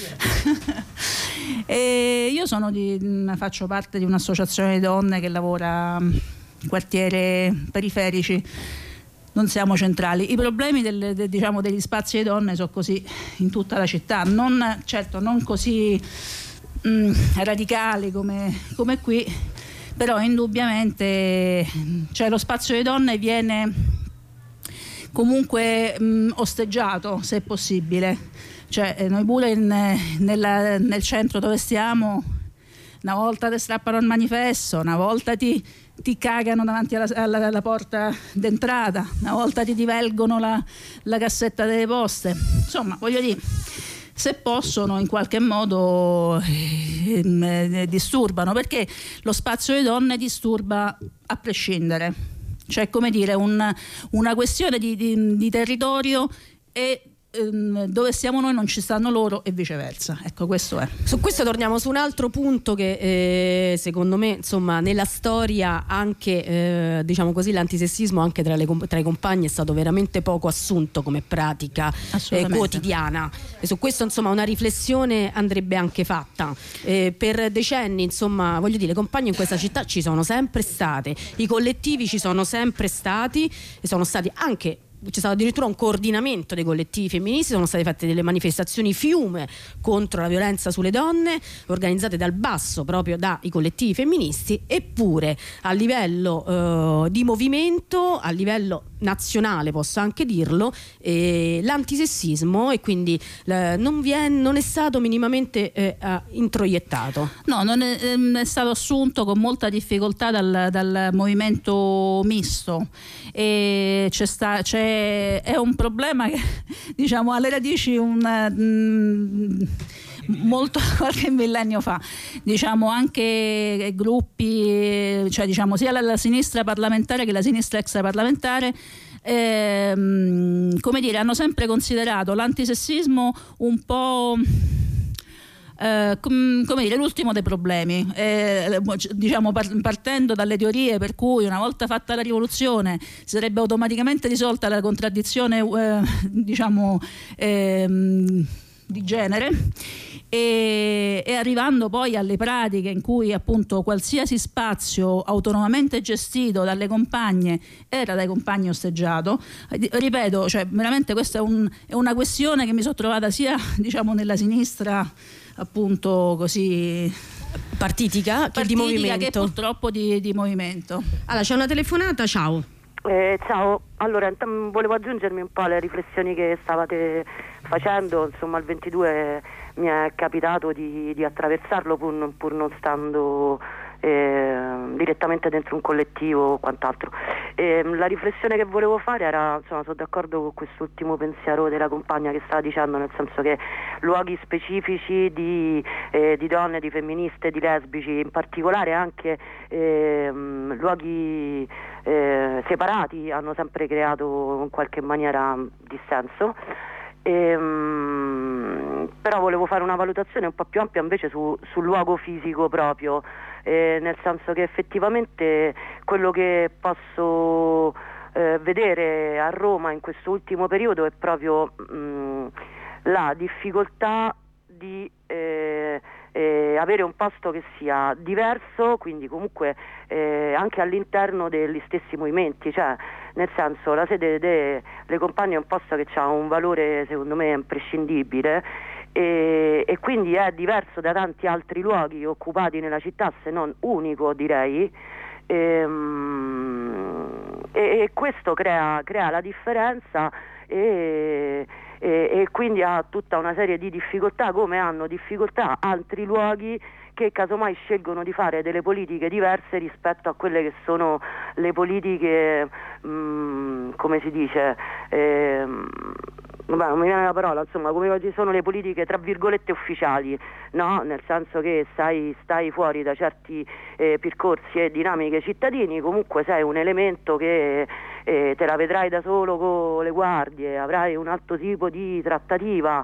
E io faccio parte di un'associazione di donne che lavora in quartieri periferici, non siamo centrali. I problemi degli spazi di donne sono così in tutta la città, non così radicali come qui, però indubbiamente lo spazio di donne viene comunque osteggiato, se è possibile. Cioè noi pure nel centro dove stiamo, una volta ti strappano il manifesto, una volta ti cagano davanti alla porta d'entrata, una volta ti divelgono la cassetta delle poste. Insomma, voglio dire, se possono in qualche modo disturbano, perché lo spazio di donne disturba a prescindere. Cioè, come dire, una questione di territorio e dove siamo noi non ci stanno loro e viceversa. Ecco, questo è. Su questo torniamo su un altro punto che secondo me insomma nella storia anche diciamo così l'antisessismo anche tra i compagni è stato veramente poco assunto come pratica quotidiana, e su questo insomma una riflessione andrebbe anche fatta. Per decenni insomma, voglio dire, le compagne in questa città ci sono sempre state, i collettivi ci sono sempre stati e sono stati anche c'è stato addirittura un coordinamento dei collettivi femministi, sono state fatte delle manifestazioni fiume contro la violenza sulle donne organizzate dal basso proprio dai collettivi femministi, eppure a livello di movimento, a livello nazionale posso anche dirlo, l'antisessismo e quindi non è stato minimamente introiettato. No, non è stato assunto con molta difficoltà dal movimento misto, e è un problema che diciamo alle radici molto qualche millennio fa, diciamo anche gruppi, cioè diciamo sia la sinistra parlamentare che la sinistra extraparlamentare, come dire, hanno sempre considerato l'antisessismo un po' come dire, l'ultimo dei problemi, diciamo partendo dalle teorie per cui una volta fatta la rivoluzione si sarebbe automaticamente risolta la contraddizione diciamo di genere, e arrivando poi alle pratiche in cui appunto qualsiasi spazio autonomamente gestito dalle compagne era dai compagni osteggiato. Ripeto, cioè veramente questa è una questione che mi sono trovata sia diciamo nella sinistra appunto così partitica che di movimento, che purtroppo di movimento. Allora c'è una telefonata, ciao. Ciao, allora volevo aggiungermi un po' alle riflessioni che stavate facendo. Insomma, il 22 mi è capitato di attraversarlo pur non stando direttamente dentro un collettivo o quant'altro. La riflessione che volevo fare era, insomma, sono d'accordo con quest'ultimo pensiero della compagna che stava dicendo, nel senso che luoghi specifici di donne, di femministe, di lesbici, in particolare anche luoghi separati hanno sempre creato in qualche maniera dissenso. Però volevo fare una valutazione un po' più ampia invece sul luogo fisico proprio, nel senso che effettivamente quello che posso vedere a Roma in questo ultimo periodo è proprio la difficoltà di avere un posto che sia diverso, quindi comunque anche all'interno degli stessi movimenti, cioè nel senso la sede delle compagne è un posto che ha un valore secondo me imprescindibile e quindi è diverso da tanti altri luoghi occupati nella città, se non unico direi, e questo crea la differenza e quindi ha tutta una serie di difficoltà, come hanno difficoltà altri luoghi che casomai scelgono di fare delle politiche diverse rispetto a quelle che sono le politiche, come si dice, non mi viene la parola, insomma, come oggi sono le politiche tra virgolette ufficiali, no? Nel senso che stai fuori da certi percorsi e dinamiche cittadini, comunque sei un elemento che te la vedrai da solo con le guardie, avrai un altro tipo di trattativa,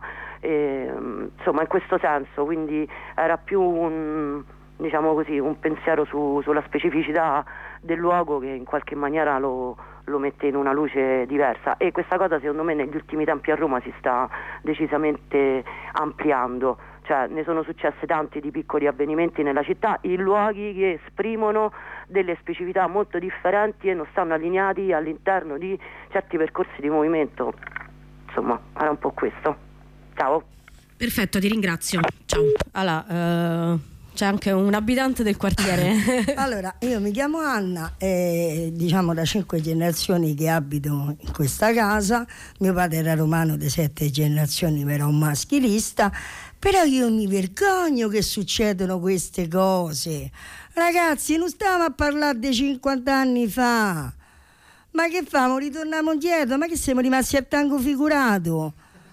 insomma in questo senso, quindi era più un pensiero sulla specificità del luogo che in qualche maniera lo mette in una luce diversa, e questa cosa secondo me negli ultimi tempi a Roma si sta decisamente ampliando, cioè ne sono successe tanti di piccoli avvenimenti nella città in luoghi che esprimono delle specificità molto differenti e non stanno allineati all'interno di certi percorsi di movimento. Insomma, era un po' questo. Ciao. Perfetto, ti ringrazio. Ciao. Allora, c'è anche un abitante del quartiere. Allora, io mi chiamo Anna e diciamo da 5 generazioni che abito in questa casa. Mio padre era romano di 7 generazioni, ma era un maschilista. Però io mi vergogno che succedono queste cose. Ragazzi, non stiamo a parlare di 50 anni fa. Ma che famo? Ritorniamo indietro? Ma che siamo rimasti al tango figurato?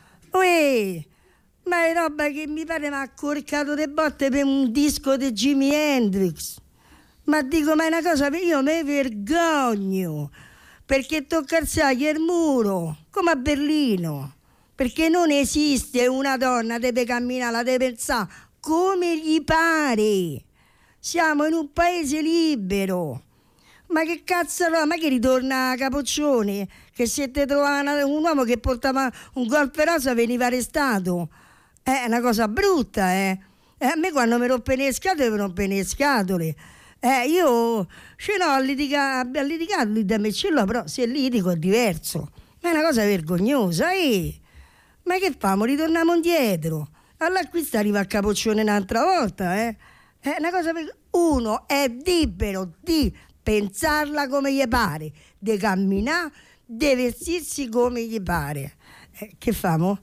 Uè! Ma è roba che mi pare mi ha accorcato le botte per un disco di Jimi Hendrix. Ma dico, ma è una cosa, io mi vergogno, perché tocca alzare il muro, come a Berlino, perché non esiste una donna, deve camminare, la deve pensare come gli pare. Siamo in un paese libero. Ma che cazzo, ma che ritorna a Capoccioni, che se te trovava un uomo che portava un golpe rosa veniva arrestato. È una cosa brutta, A me quando mi rompe le scatole, mi rompe le scatole. Io ce l'ho a litigare lui da me ce l'ho, però se litigo è diverso. Ma è una cosa vergognosa, ma che famo? Ritorniamo indietro. Allora qui sta arriva a capoccione un'altra volta, È una cosa uno è libero di pensarla come gli pare, di camminare, di vestirsi come gli pare. Che famo?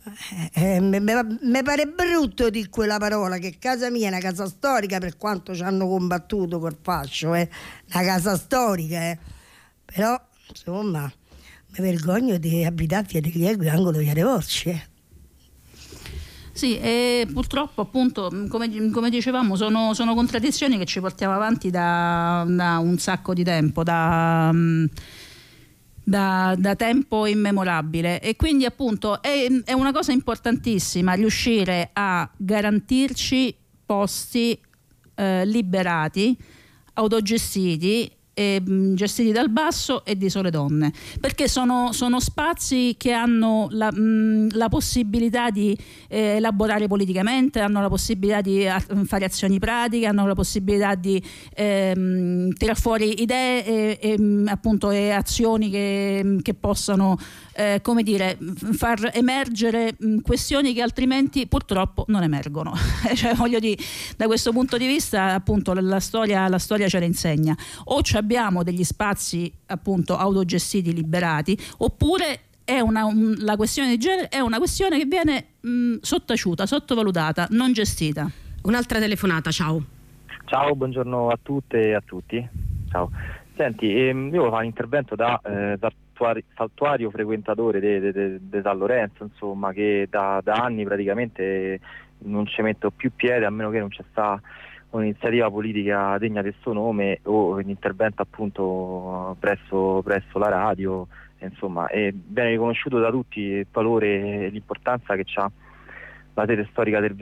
Mi pare brutto di quella parola, che casa mia è una casa storica, per quanto ci hanno combattuto col fascio, una casa storica, però insomma mi vergogno di abitare a Fiateliego, angolo Via dei Volsci. Sì, e purtroppo appunto come dicevamo sono contraddizioni che ci portiamo avanti da un sacco di tempo, da tempo immemorabile, e quindi appunto è una cosa importantissima riuscire a garantirci posti liberati, autogestiti e gestiti dal basso e di sole donne, perché sono spazi che hanno la possibilità di elaborare politicamente, hanno la possibilità di fare azioni pratiche, hanno la possibilità di tirar fuori idee e azioni che possano far emergere questioni che altrimenti purtroppo non emergono. Cioè, voglio dire, da questo punto di vista appunto la storia ce la insegna. O abbiamo degli spazi appunto autogestiti, liberati, oppure la questione di genere è una questione che viene sottaciuta, sottovalutata, non gestita. Un'altra telefonata, ciao. Ciao, buongiorno a tutte e a tutti. Ciao. Senti, io volevo fare un intervento da saltuario frequentatore di San Lorenzo, insomma, che da anni praticamente non ci metto più piede, a meno che non c'è sta un'iniziativa politica degna del suo nome o un intervento appunto presso la radio, insomma, e viene riconosciuto da tutti il valore e l'importanza che ha la sede storica del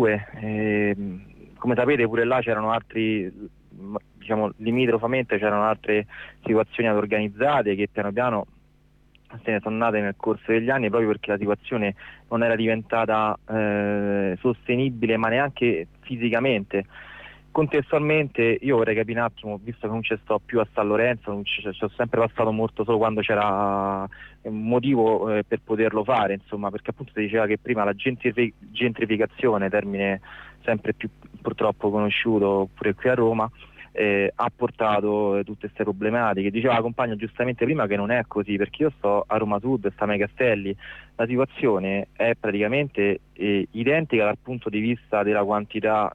22. Come sapete pure là c'erano altri, diciamo limitrofamente c'erano altre situazioni organizzate che piano piano se ne sono nate nel corso degli anni, proprio perché la situazione non era diventata sostenibile, ma neanche fisicamente. Contestualmente io vorrei capire un attimo, visto che non ci sto più a San Lorenzo, ci ho sempre passato molto solo quando c'era un motivo per poterlo fare, insomma, perché appunto si diceva che prima la gentrificazione, termine sempre più purtroppo conosciuto pure qui a Roma, ha portato tutte queste problematiche. Diceva la compagna giustamente prima che non è così, perché io sto a Roma Sud, sta ai Castelli, la situazione è praticamente identica dal punto di vista della quantità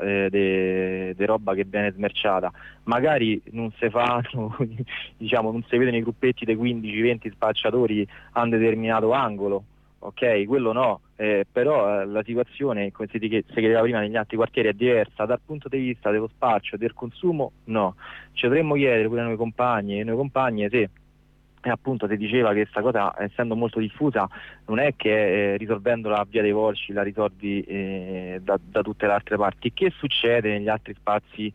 di roba che viene smerciata. Magari non si fanno, diciamo, non si vedono i gruppetti dei 15-20 spacciatori a un determinato angolo, ok, quello no, però la situazione, come si chiedeva prima, negli altri quartieri è diversa. Dal punto di vista dello spaccio, del consumo, no. Ci dovremmo chiedere pure a noi compagni e noi compagne se appunto si diceva che questa cosa, essendo molto diffusa, non è che risolvendola a Via dei Volsci la risolvi da tutte le altre parti. Che succede negli altri spazi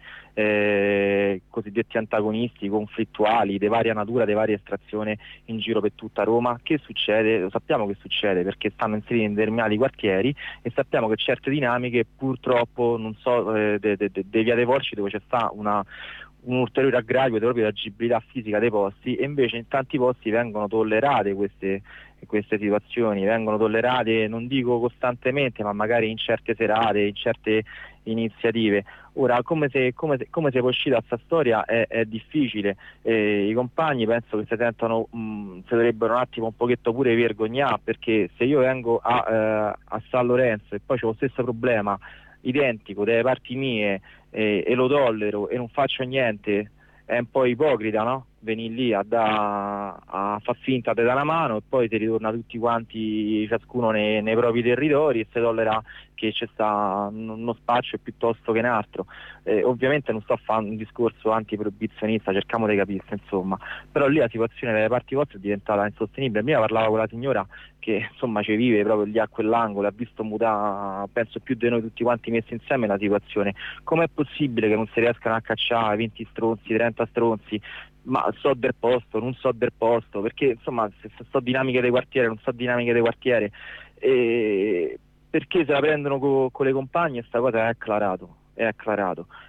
cosiddetti antagonisti, conflittuali, di varia natura, di varia estrazione in giro per tutta Roma? Che succede? Lo sappiamo che succede, perché stanno inseriti in determinati quartieri e sappiamo che certe dinamiche purtroppo, non so, di Via dei Volsci, dove c'è sta un ulteriore aggravio proprio di agibilità fisica dei posti, e invece in tanti posti vengono tollerate queste situazioni, vengono tollerate, non dico costantemente, ma magari in certe serate, in certe iniziative. Ora, come si può uscire da questa storia è difficile. I compagni penso che si dovrebbero un attimo un pochetto pure vergognare, perché se io vengo a San Lorenzo e poi c'ho lo stesso problema identico delle parti mie e lo tollero e non faccio niente, è un po' ipocrita, no? Venire lì a far finta di dare una mano e poi si ritorna tutti quanti, ciascuno nei propri territori, e si tollera che c'è sta uno spaccio piuttosto che un altro. Ovviamente non sto a fare un discorso antiproibizionista, cerchiamo di capirsi, insomma, però lì la situazione delle parti vostre è diventata insostenibile. Prima parlava con la signora che insomma ci vive proprio lì a quell'angolo, ha visto mutare, penso più di noi tutti quanti messi insieme, la situazione. Com'è possibile che non si riescano a cacciare 20 stronzi, 30 stronzi? Ma so del posto, non so del posto, perché insomma se so dinamiche dei quartiere, non so dinamiche dei quartiere, perché se la prendono con le compagne, sta cosa è acclarato.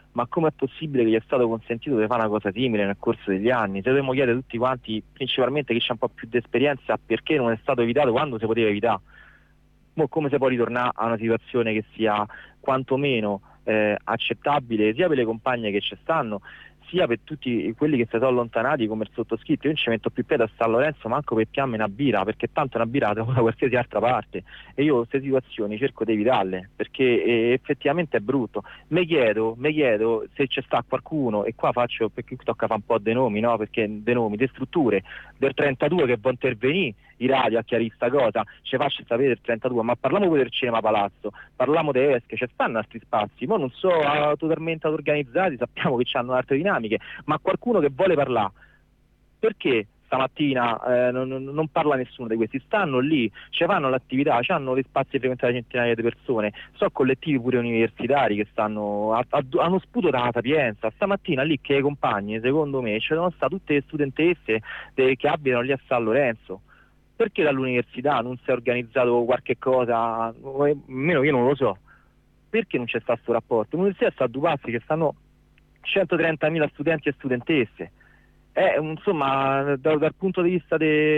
ma come è possibile che gli è stato consentito di fare una cosa simile nel corso degli anni? Se dobbiamo chiedere tutti quanti, principalmente chi c'ha un po' più di esperienza, perché non è stato evitato quando si poteva evitare. Come si può ritornare a una situazione che sia quantomeno accettabile sia per le compagne che ci stanno, sia per tutti quelli che si sono allontanati come il sottoscritto. Io non ci metto più piede a San Lorenzo manco per piamme una birra, perché tanto una birra la trovo da qualsiasi altra parte, e io queste situazioni cerco di evitarle, perché effettivamente è brutto. Mi chiedo se c'è sta qualcuno, e qua faccio, perché qui tocca fare un po' dei nomi, no? Perché dei nomi, delle strutture del 32 che può intervenire i radio a chiarire sta cosa, ci faccia sapere del 32, ma parliamo pure del Cinema Palazzo, parliamo delle Esche, ci stanno altri spazi, ma non so totalmente organizzati, sappiamo che hanno altre dinamiche, ma qualcuno che vuole parlare, perché stamattina non parla nessuno di questi? Stanno lì, ci fanno l'attività, hanno gli spazi frequentati da centinaia di persone, so collettivi pure universitari che stanno hanno sputo dalla Sapienza. Stamattina lì che i compagni, secondo me, c'erano state tutte le studentesse che abitano lì a San Lorenzo. Perché dall'università non si è organizzato qualche cosa? Almeno io non lo so. Perché non c'è stato questo rapporto? L'università sta a due passi, che stanno 130.000 studenti e studentesse. Insomma, dal punto di vista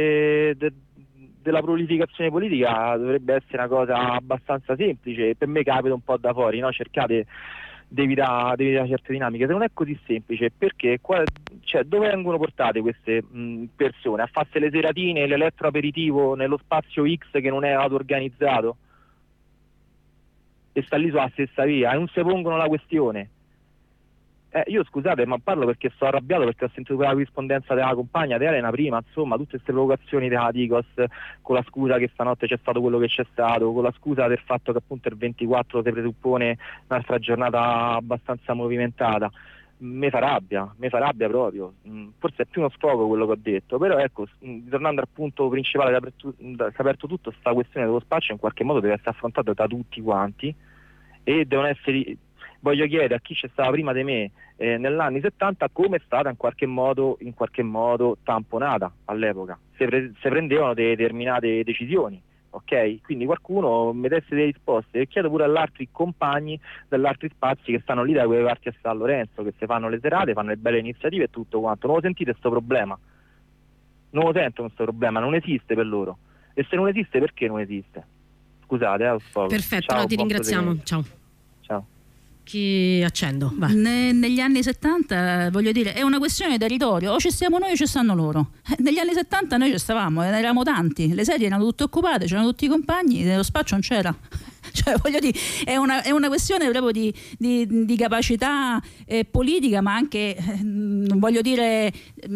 della prolificazione politica dovrebbe essere una cosa abbastanza semplice. Per me capita un po' da fuori, no? Cercate di evitare certe dinamiche. Se non è così semplice, perché dove vengono portate queste persone? A farsi le seratine, l'elettroaperitivo nello spazio X che non è auto-organizzato e sta lì sulla stessa via e non si pongono la questione. Io scusate, ma parlo perché sto arrabbiato, perché ho sentito quella corrispondenza della compagna di Elena prima, insomma, tutte queste provocazioni della Digos, con la scusa che stanotte c'è stato quello che c'è stato, con la scusa del fatto che appunto il 24 si presuppone un'altra giornata abbastanza movimentata. Mi fa rabbia proprio. Forse è più uno sfogo quello che ho detto, però ecco, tornando al punto principale che ha aperto tutto, questa questione dello spazio in qualche modo deve essere affrontata da tutti quanti, e devono essere... Voglio chiedere a chi c'è stata prima di me negli anni 70 come è stata in qualche modo tamponata all'epoca, se prendevano determinate decisioni, ok? Quindi qualcuno mettesse delle risposte, e chiedo pure agli altri compagni degli altri spazi che stanno lì da quelle parti a San Lorenzo, che si fanno le serate, fanno le belle iniziative e tutto quanto. Non lo sentite questo problema? Non lo sentono questo problema, non esiste per loro. E se non esiste, perché non esiste? Scusate, lo sfogo. Perfetto, Ciao, ti ringraziamo. Ciao. Chi accendo? Negli anni 70, voglio dire, è una questione di territorio, o ci stiamo noi o ci stanno loro. Negli anni 70 noi ci stavamo, eravamo tanti, le sedie erano tutte occupate, c'erano tutti i compagni, lo spazio non c'era. Cioè, voglio dire, è una questione proprio di capacità politica, ma anche, voglio dire,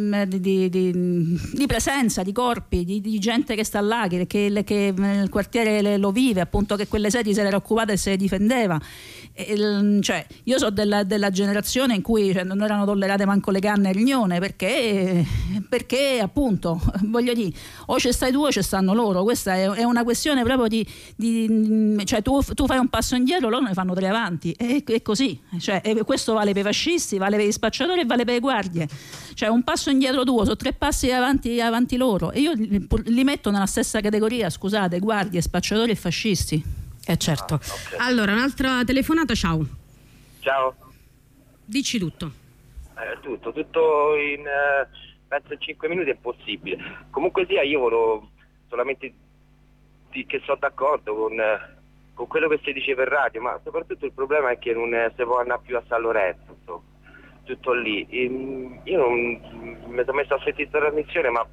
di presenza, di corpi, di gente che sta là, che il quartiere lo vive, appunto, che quelle sedie se le era occupate e se le difendeva. Cioè, io so della generazione in cui non erano tollerate manco le canne a riunione, perché appunto, voglio dire, o ci stai tu o ci stanno loro. Questa è una questione proprio cioè tu fai un passo indietro, loro ne fanno tre avanti, e così, cioè, e questo vale per i fascisti, vale per gli spacciatori e vale per le guardie. Cioè, un passo indietro tuo, sono tre passi avanti loro, e io li metto nella stessa categoria, scusate, guardie, spacciatori e fascisti. Certo. Okay. Allora, un'altra telefonata, ciao. Ciao. Dici tutto. Tutto in penso in 5 minuti è possibile. Comunque sia, io volevo solamente che sono d'accordo con quello che si dice per radio, ma soprattutto il problema è che non si può andare più a San Lorenzo, insomma, tutto lì. Io non mi sono messo a sentire questa trasmissione, ma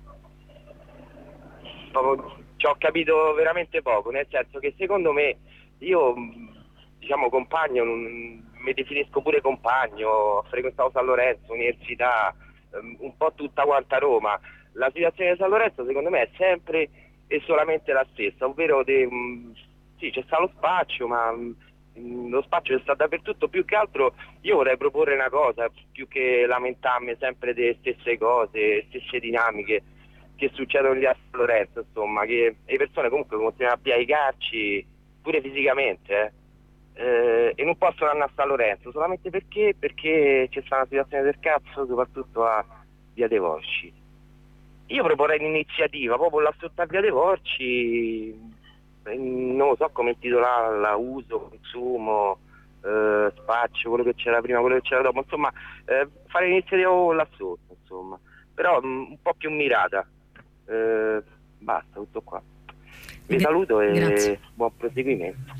ci ho capito veramente poco, nel senso che secondo me, io diciamo compagno, mi definisco pure compagno, ho frequentato San Lorenzo, università, un po' tutta quanta Roma. La situazione di San Lorenzo secondo me è sempre e solamente la stessa, ovvero sì, c'è stato lo spaccio, ma lo spaccio c'è stato dappertutto. Più che altro io vorrei proporre una cosa, più che lamentarmi sempre delle stesse cose, stesse dinamiche che succedono lì a San Lorenzo, insomma, che le persone comunque continuano a pianificarci pure fisicamente, e non possono andare a San Lorenzo solamente perché c'è stata una situazione del cazzo, soprattutto a Via dei Volsci. Io proporrei un'iniziativa proprio là sotto a Via dei Volsci, non lo so come intitolarla, uso, consumo, spaccio, quello che c'era prima, quello che c'era dopo, insomma, fare l'iniziativa là sotto, insomma, però un po' più mirata. Basta, tutto qua. Vi saluto e grazie. Buon proseguimento.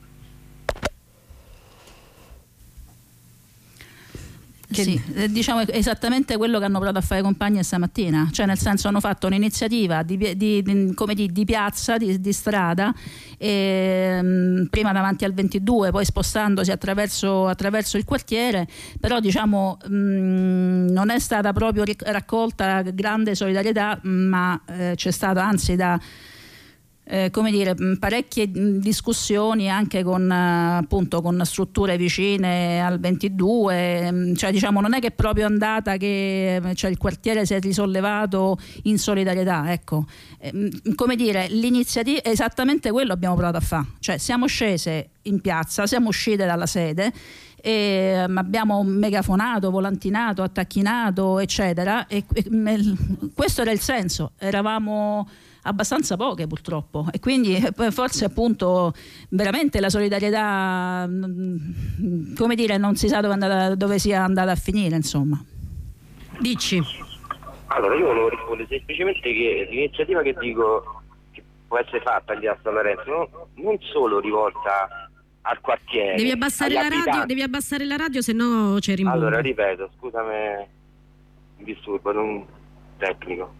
Sì, diciamo esattamente quello che hanno provato a fare i compagni stamattina, cioè nel senso hanno fatto un'iniziativa di piazza, di strada, prima davanti al 22, poi spostandosi attraverso il quartiere, però diciamo non è stata proprio raccolta grande solidarietà, ma c'è stata anzi parecchie discussioni anche appunto con strutture vicine al 22, cioè diciamo non è che è proprio andata che il quartiere si è risollevato in solidarietà, ecco. L'iniziativa esattamente quello abbiamo provato a fare, cioè siamo scese in piazza, siamo uscite dalla sede e abbiamo megafonato, volantinato, attacchinato eccetera e questo era il senso, eravamo abbastanza poche purtroppo e quindi forse appunto veramente la solidarietà non si sa dove sia andata a finire, insomma. Dici? Allora io volevo rispondere semplicemente che l'iniziativa che dico che può essere fatta agli a San Lorenzo non solo rivolta al quartiere, devi abbassare la radio, se no c'è rimborso. Allora ripeto, scusami il disturbo, non tecnico.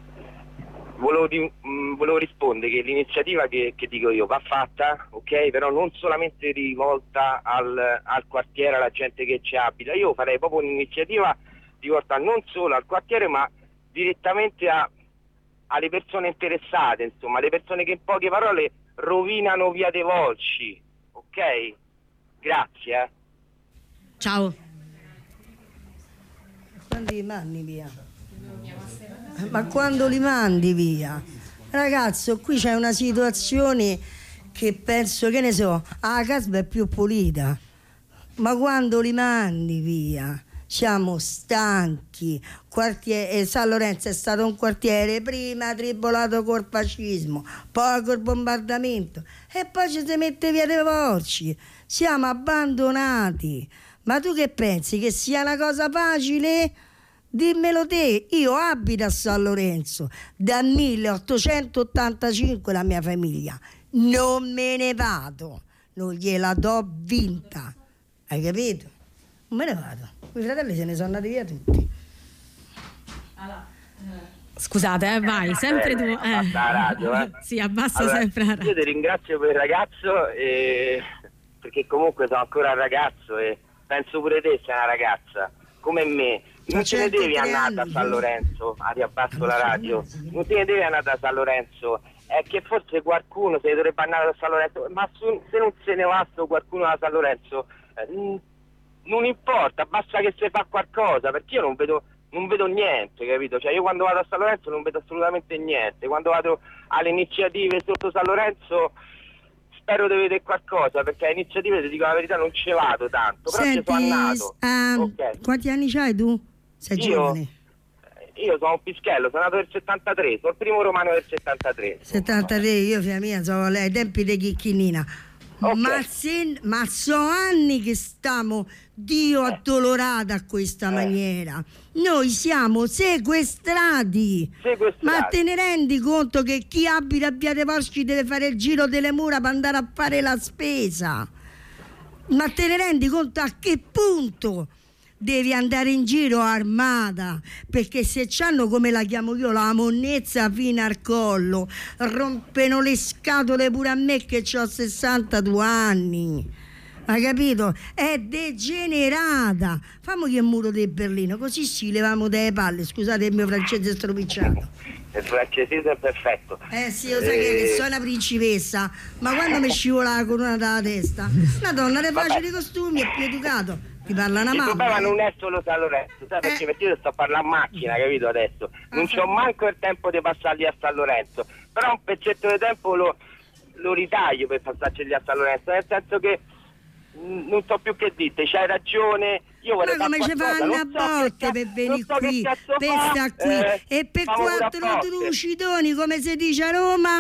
Volevo rispondere che l'iniziativa che dico io va fatta, ok, però non solamente rivolta al quartiere, alla gente che ci abita. Io farei proprio un'iniziativa rivolta non solo al quartiere ma direttamente alle persone interessate, insomma, le persone che in poche parole rovinano Via dei Volsci, ok? Grazie. Ciao. Quando li mandi via? Ma quando li mandi via? Ragazzo, qui c'è una situazione che penso, che ne so, la casa è più pulita, ma quando li mandi via? Siamo stanchi. San Lorenzo è stato un quartiere prima tribolato col fascismo, poi col bombardamento e poi ci si mette Via dei Volsci. Siamo abbandonati. Ma tu che pensi, che sia una cosa facile? Dimmelo te. Io abito a San Lorenzo dal 1885, la mia famiglia, non me ne vado, non gliela do vinta, hai capito? Non me ne vado, i fratelli se ne sono andati via tutti. Scusate, vai, sempre tu. Abbassa la radio, Sì, abbassa sempre la radio. Io ti ringrazio per il ragazzo, perché comunque sono ancora un ragazzo e penso pure te sei una ragazza, come me. Non te ne devi andare a San Lorenzo, riabbasso la radio, non te ne devi andare a San Lorenzo, è che forse qualcuno se ne dovrebbe andare a San Lorenzo, ma se non se ne va qualcuno da San Lorenzo, non importa, basta che si fa qualcosa, perché io non vedo niente, capito? Cioè io quando vado a San Lorenzo non vedo assolutamente niente, quando vado alle iniziative sotto San Lorenzo spero di vedere qualcosa, perché a iniziative, ti dico la verità, non ci vado tanto, però ci sono nato. Okay. Quanti anni c'hai tu? Sei giovane? Io sono un pischello, sono nato nel 73, sono il primo romano del 73. 73, io figlia mia sono ai tempi di Chicchinina. Okay. Ma sono anni che stiamo Dio addolorata a questa maniera. Noi siamo sequestrati. Ma te ne rendi conto che chi abita a Via dei Volsci deve fare il giro delle mura per andare a fare la spesa? Ma te ne rendi conto a che punto devi andare in giro armata? Perché se c'hanno, come la chiamo io, la monnezza fino al collo, rompono le scatole pure a me che ho 62 anni. Hai capito? È degenerata. Fammi il muro di Berlino, così ci leviamo dalle palle. Scusate il mio francese stropicciato. Il francese è perfetto. Sì, lo sai che sono una principessa, ma quando mi scivola la corona dalla testa? Una donna di facili costumi e più educato. Ti parla una mamma. Il problema non è solo San Lorenzo, sai perché? Perché io sto a parlare a macchina, capito adesso? Non c'ho manco il tempo di passarli a San Lorenzo, però un pezzetto di tempo lo ritaglio per passarci a San Lorenzo, nel senso che non so più che dite, c'hai ragione. Io vorrei ma come ci fanno a volte per venire qui, per stare qui e per 4 trucidoni, come si dice a Roma,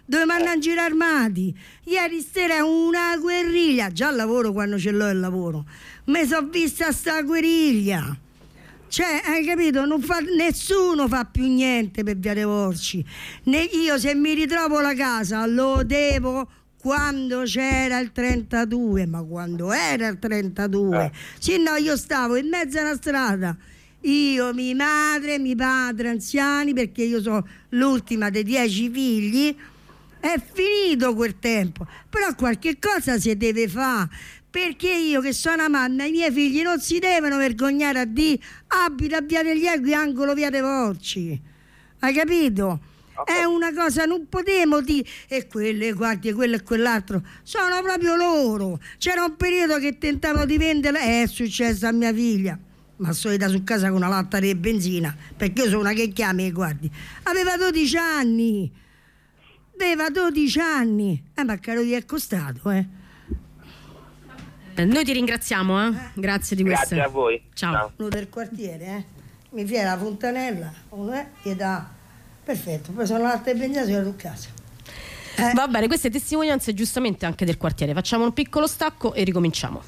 dove mandano in giro armati. Ieri sera una guerriglia, già lavoro quando ce l'ho il lavoro, mi sono vista sta guerriglia. Cioè, hai capito? Nessuno fa più niente per via dei Volsci. Io se mi ritrovo la casa lo devo quando c'era il 32, ma quando era il 32? Sì, no, io stavo in mezzo alla strada. Io, mia madre, mio padre, anziani, perché io sono l'ultima dei 10 figli. È finito quel tempo, però qualche cosa si deve fare, perché io che sono una mamma, i miei figli non si devono vergognare a dire abita a Via degli Equi, angolo Via dei Volsci. Hai capito? È una cosa, non potevo dire e quelle, guardi, quello e quell'altro, sono proprio loro. C'era un periodo che tentavano di venderla, è successo a mia figlia, ma sono da su casa con una latta di benzina, perché io sono una che chiami, guardi, aveva 12 anni, ma caro, gli è costato, Noi ti ringraziamo, grazie di questo. Grazie a voi. Ciao. Uno del quartiere, mi fiera la fontanella, e da perfetto, poi sono latte e benzina, sono a casa. Va bene, queste testimonianze giustamente anche del quartiere. Facciamo un piccolo stacco e ricominciamo.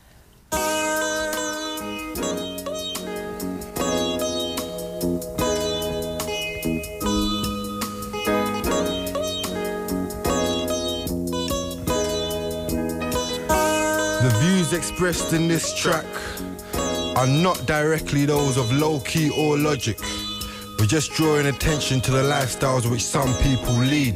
Expressed in this track are not directly those of low-key or logic. We're just drawing attention to the lifestyles which some people lead.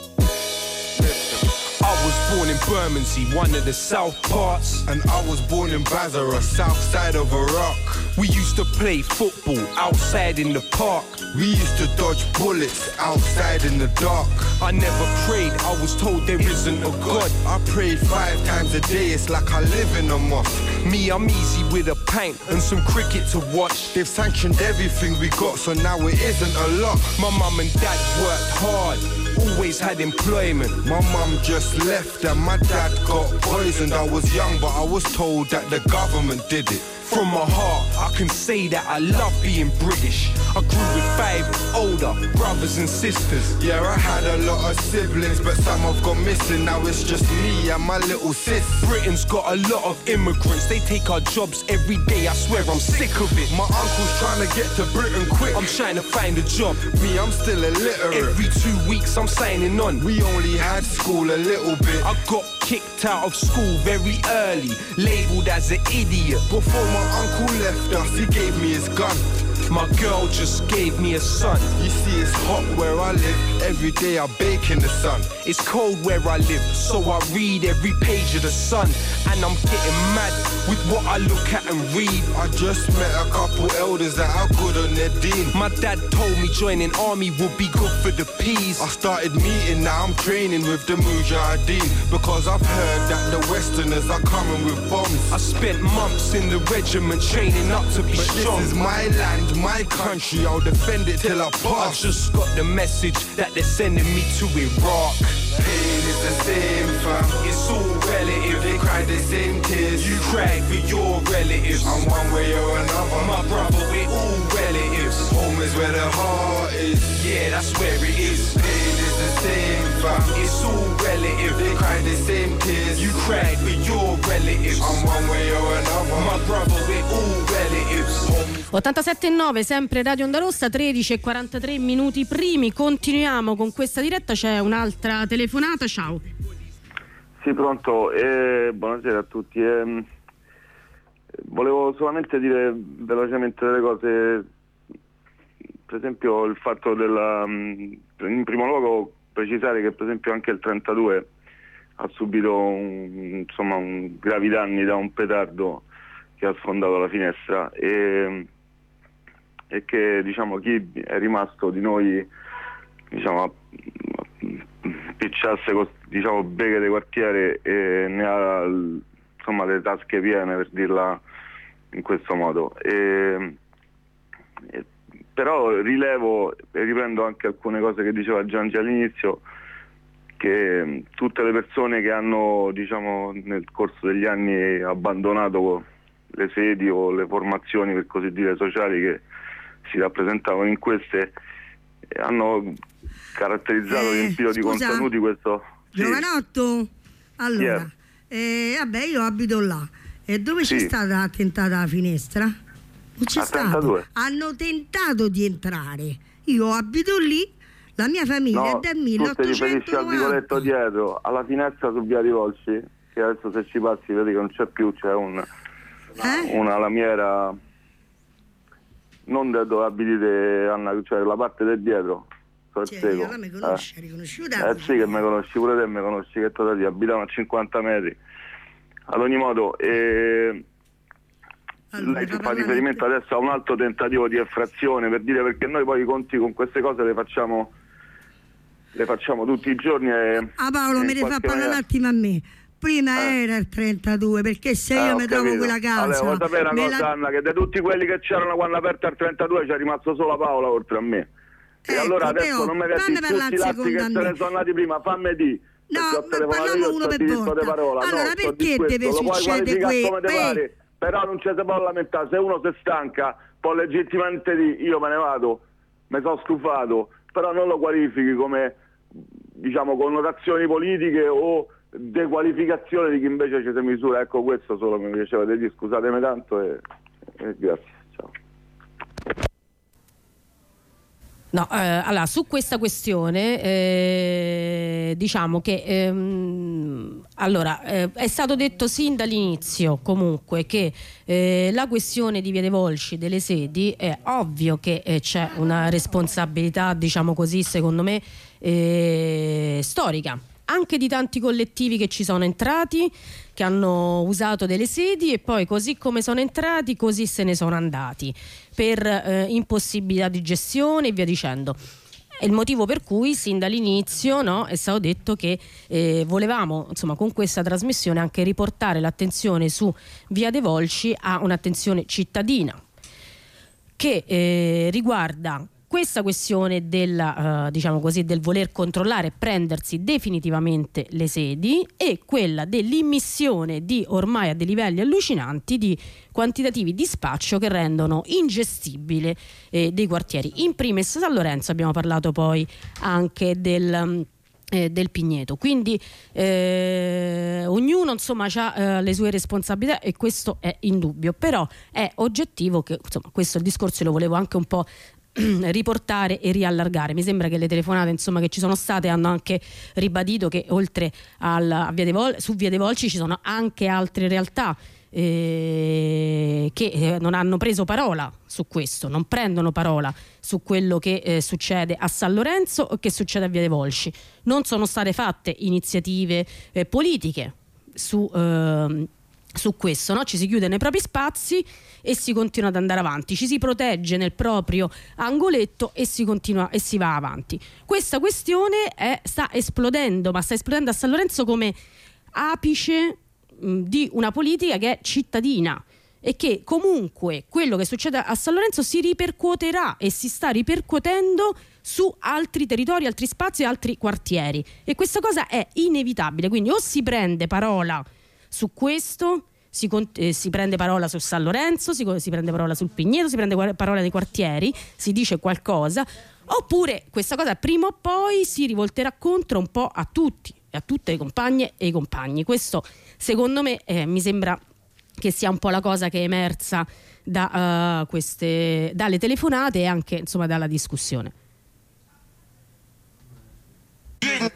I was born in Bermondsey, one of the south parts. And I was born in Basra, south side of Iraq. We used to play football outside in the park. We used to dodge bullets outside in the dark. I never prayed, I was told there isn't a God. I prayed 5 times a day, it's like I live in a mosque. Me, I'm easy with a pint and some cricket to watch. They've sanctioned everything we got, so now it isn't a lot. My mum and dad worked hard, always had employment. My mum just left and my dad got poisoned. I was young, but I was told that the government did it. From my heart, I can say that I love being British. I grew with 5 older brothers and sisters. Yeah, I had a lot of siblings, but some have gone missing. Now it's just me and my little sis. Britain's got a lot of immigrants. They take our jobs every day. I swear I'm sick of it. My uncle's trying to get to Britain quick. I'm trying to find a job. Me, I'm still illiterate. Every 2 weeks I'm signing on. We only had school a little bit. I got kicked out of school very early, labelled as an idiot. Before my uncle left us, he gave me his gun. My girl just gave me a son. You see, it's hot where I live. Every day I bake in the sun. It's cold where I live, so I read every page of the Sun. And I'm getting mad with what I look at and read. I just met a couple elders that are good on their deen. My dad told me joining army would be good for the peas. I started meeting, now I'm training with the Mujahideen. Because I've heard that the Westerners are coming with bombs. I spent months in the regiment training up to be but strong. This is my land, my country, I'll defend it till I pass. I just got the message that they're sending me to Iraq. Pain is the same, fam. It's all relative. They cry the same tears. You cried for your relatives. I'm one way or another. My brother, we're all relatives. Home is where the heart is. Yeah, that's where it is. Pain is the same, fam. It's all relative. They cry the same tears. You cried for your relatives. I'm one way or another. My brother, we're all relatives. 87.9, sempre Radio Onda Rossa, 13:43 minuti primi. Continuiamo con questa diretta, c'è un'altra telefonata. Ciao. Sì, pronto, buonasera a tutti. Volevo solamente dire velocemente delle cose, per esempio il fatto in primo luogo precisare che per esempio anche il 32 ha subito gravi danni da un petardo che ha sfondato la finestra e che chi è rimasto di noi picciasse beghe di quartiere e ne ha le tasche piene, per dirla in questo modo. Però rilevo e riprendo anche alcune cose che diceva Giangi all'inizio, che tutte le persone che hanno nel corso degli anni abbandonato le sedi o le formazioni, per così dire, sociali che si rappresentavano in queste, hanno caratterizzato riempito di contenuti questo. Giovanotto? Allora, vabbè, io abito là. E dove c'è stata l'attentato alla finestra? Non c'è stato. Hanno tentato di entrare. Io abito lì, la mia famiglia è del 1890. Tu ti riferisci al vicoletto dietro, alla finestra su via di Volci, che adesso se ci passi vedi che non c'è più, c'è una lamiera, non da dove abiti te, Anna, cioè la parte del dietro. Allora mi conosci, riconosciuta? Sì, che mi conosci pure te, mi conosci, che te ti abitavano a 50 metri. Ad ogni modo, lei si fa riferimento adesso a un altro tentativo di effrazione, per dire, perché noi poi i conti con queste cose le facciamo tutti i giorni. Paolo, mi devi far parlare un attimo a me. Prima era il 32, perché se io mi trovo quella casa. Allora, vuoi sapere una cosa, Anna, che di tutti quelli che c'erano quando ha aperto il 32 c'è rimasto solo Paola oltre a me. E allora adesso non mi vedi tutti i lati che se ne sono andati prima, fammi di. No, parliamo uno per volta. Allora, perché deve succedere questo? Però non ci si può lamentare, se uno si stanca può legittimamente dire io me ne vado, mi sono stufato, però non lo qualifichi come, diciamo, connotazioni politiche o dequalificazione di chi invece ci si misura. Ecco, questo solo mi piaceva dire, scusatemi tanto e grazie. No, allora su questa questione diciamo che allora è stato detto sin dall'inizio comunque che la questione di Via dei Volsci, delle sedi, è ovvio che c'è una responsabilità, diciamo così, secondo me storica, anche di tanti collettivi che ci sono entrati, che hanno usato delle sedi e poi così come sono entrati così se ne sono andati per impossibilità di gestione e via dicendo. È il motivo per cui sin dall'inizio, no, è stato detto che volevamo, insomma, con questa trasmissione anche riportare l'attenzione su Via dei Volsci a un'attenzione cittadina che riguarda questa questione del, diciamo così, del voler controllare e prendersi definitivamente le sedi, e quella dell'immissione di, ormai a dei livelli allucinanti, di quantitativi di spaccio che rendono ingestibile dei quartieri. In primis San Lorenzo, abbiamo parlato poi anche del Pigneto, quindi ognuno insomma ha le sue responsabilità e questo è indubbio, però è oggettivo che, insomma, questo il discorso lo volevo anche un po' riportare e riallargare. Mi sembra che le telefonate, insomma, che ci sono state hanno anche ribadito che oltre su Via dei Volsci ci sono anche altre realtà che non hanno preso parola su questo, non prendono parola su quello che succede a San Lorenzo o che succede a Via dei Volsci. Non sono state fatte iniziative politiche su questo, no? Ci si chiude nei propri spazi e si continua ad andare avanti, ci si protegge nel proprio angoletto e si continua e si va avanti. Questa questione sta esplodendo, ma sta esplodendo a San Lorenzo come apice di una politica che è cittadina e che comunque quello che succede a San Lorenzo si ripercuoterà e si sta ripercuotendo su altri territori, altri spazi, altri quartieri, e questa cosa è inevitabile. Quindi o si prende parola su questo, si prende parola su San Lorenzo, si prende parola sul Pigneto, si prende parola dei quartieri, si dice qualcosa, oppure questa cosa prima o poi si rivolterà contro un po' a tutti e a tutte le compagne e i compagni. Questo secondo me mi sembra che sia un po' la cosa che è emersa dalle telefonate e anche, insomma, dalla discussione. I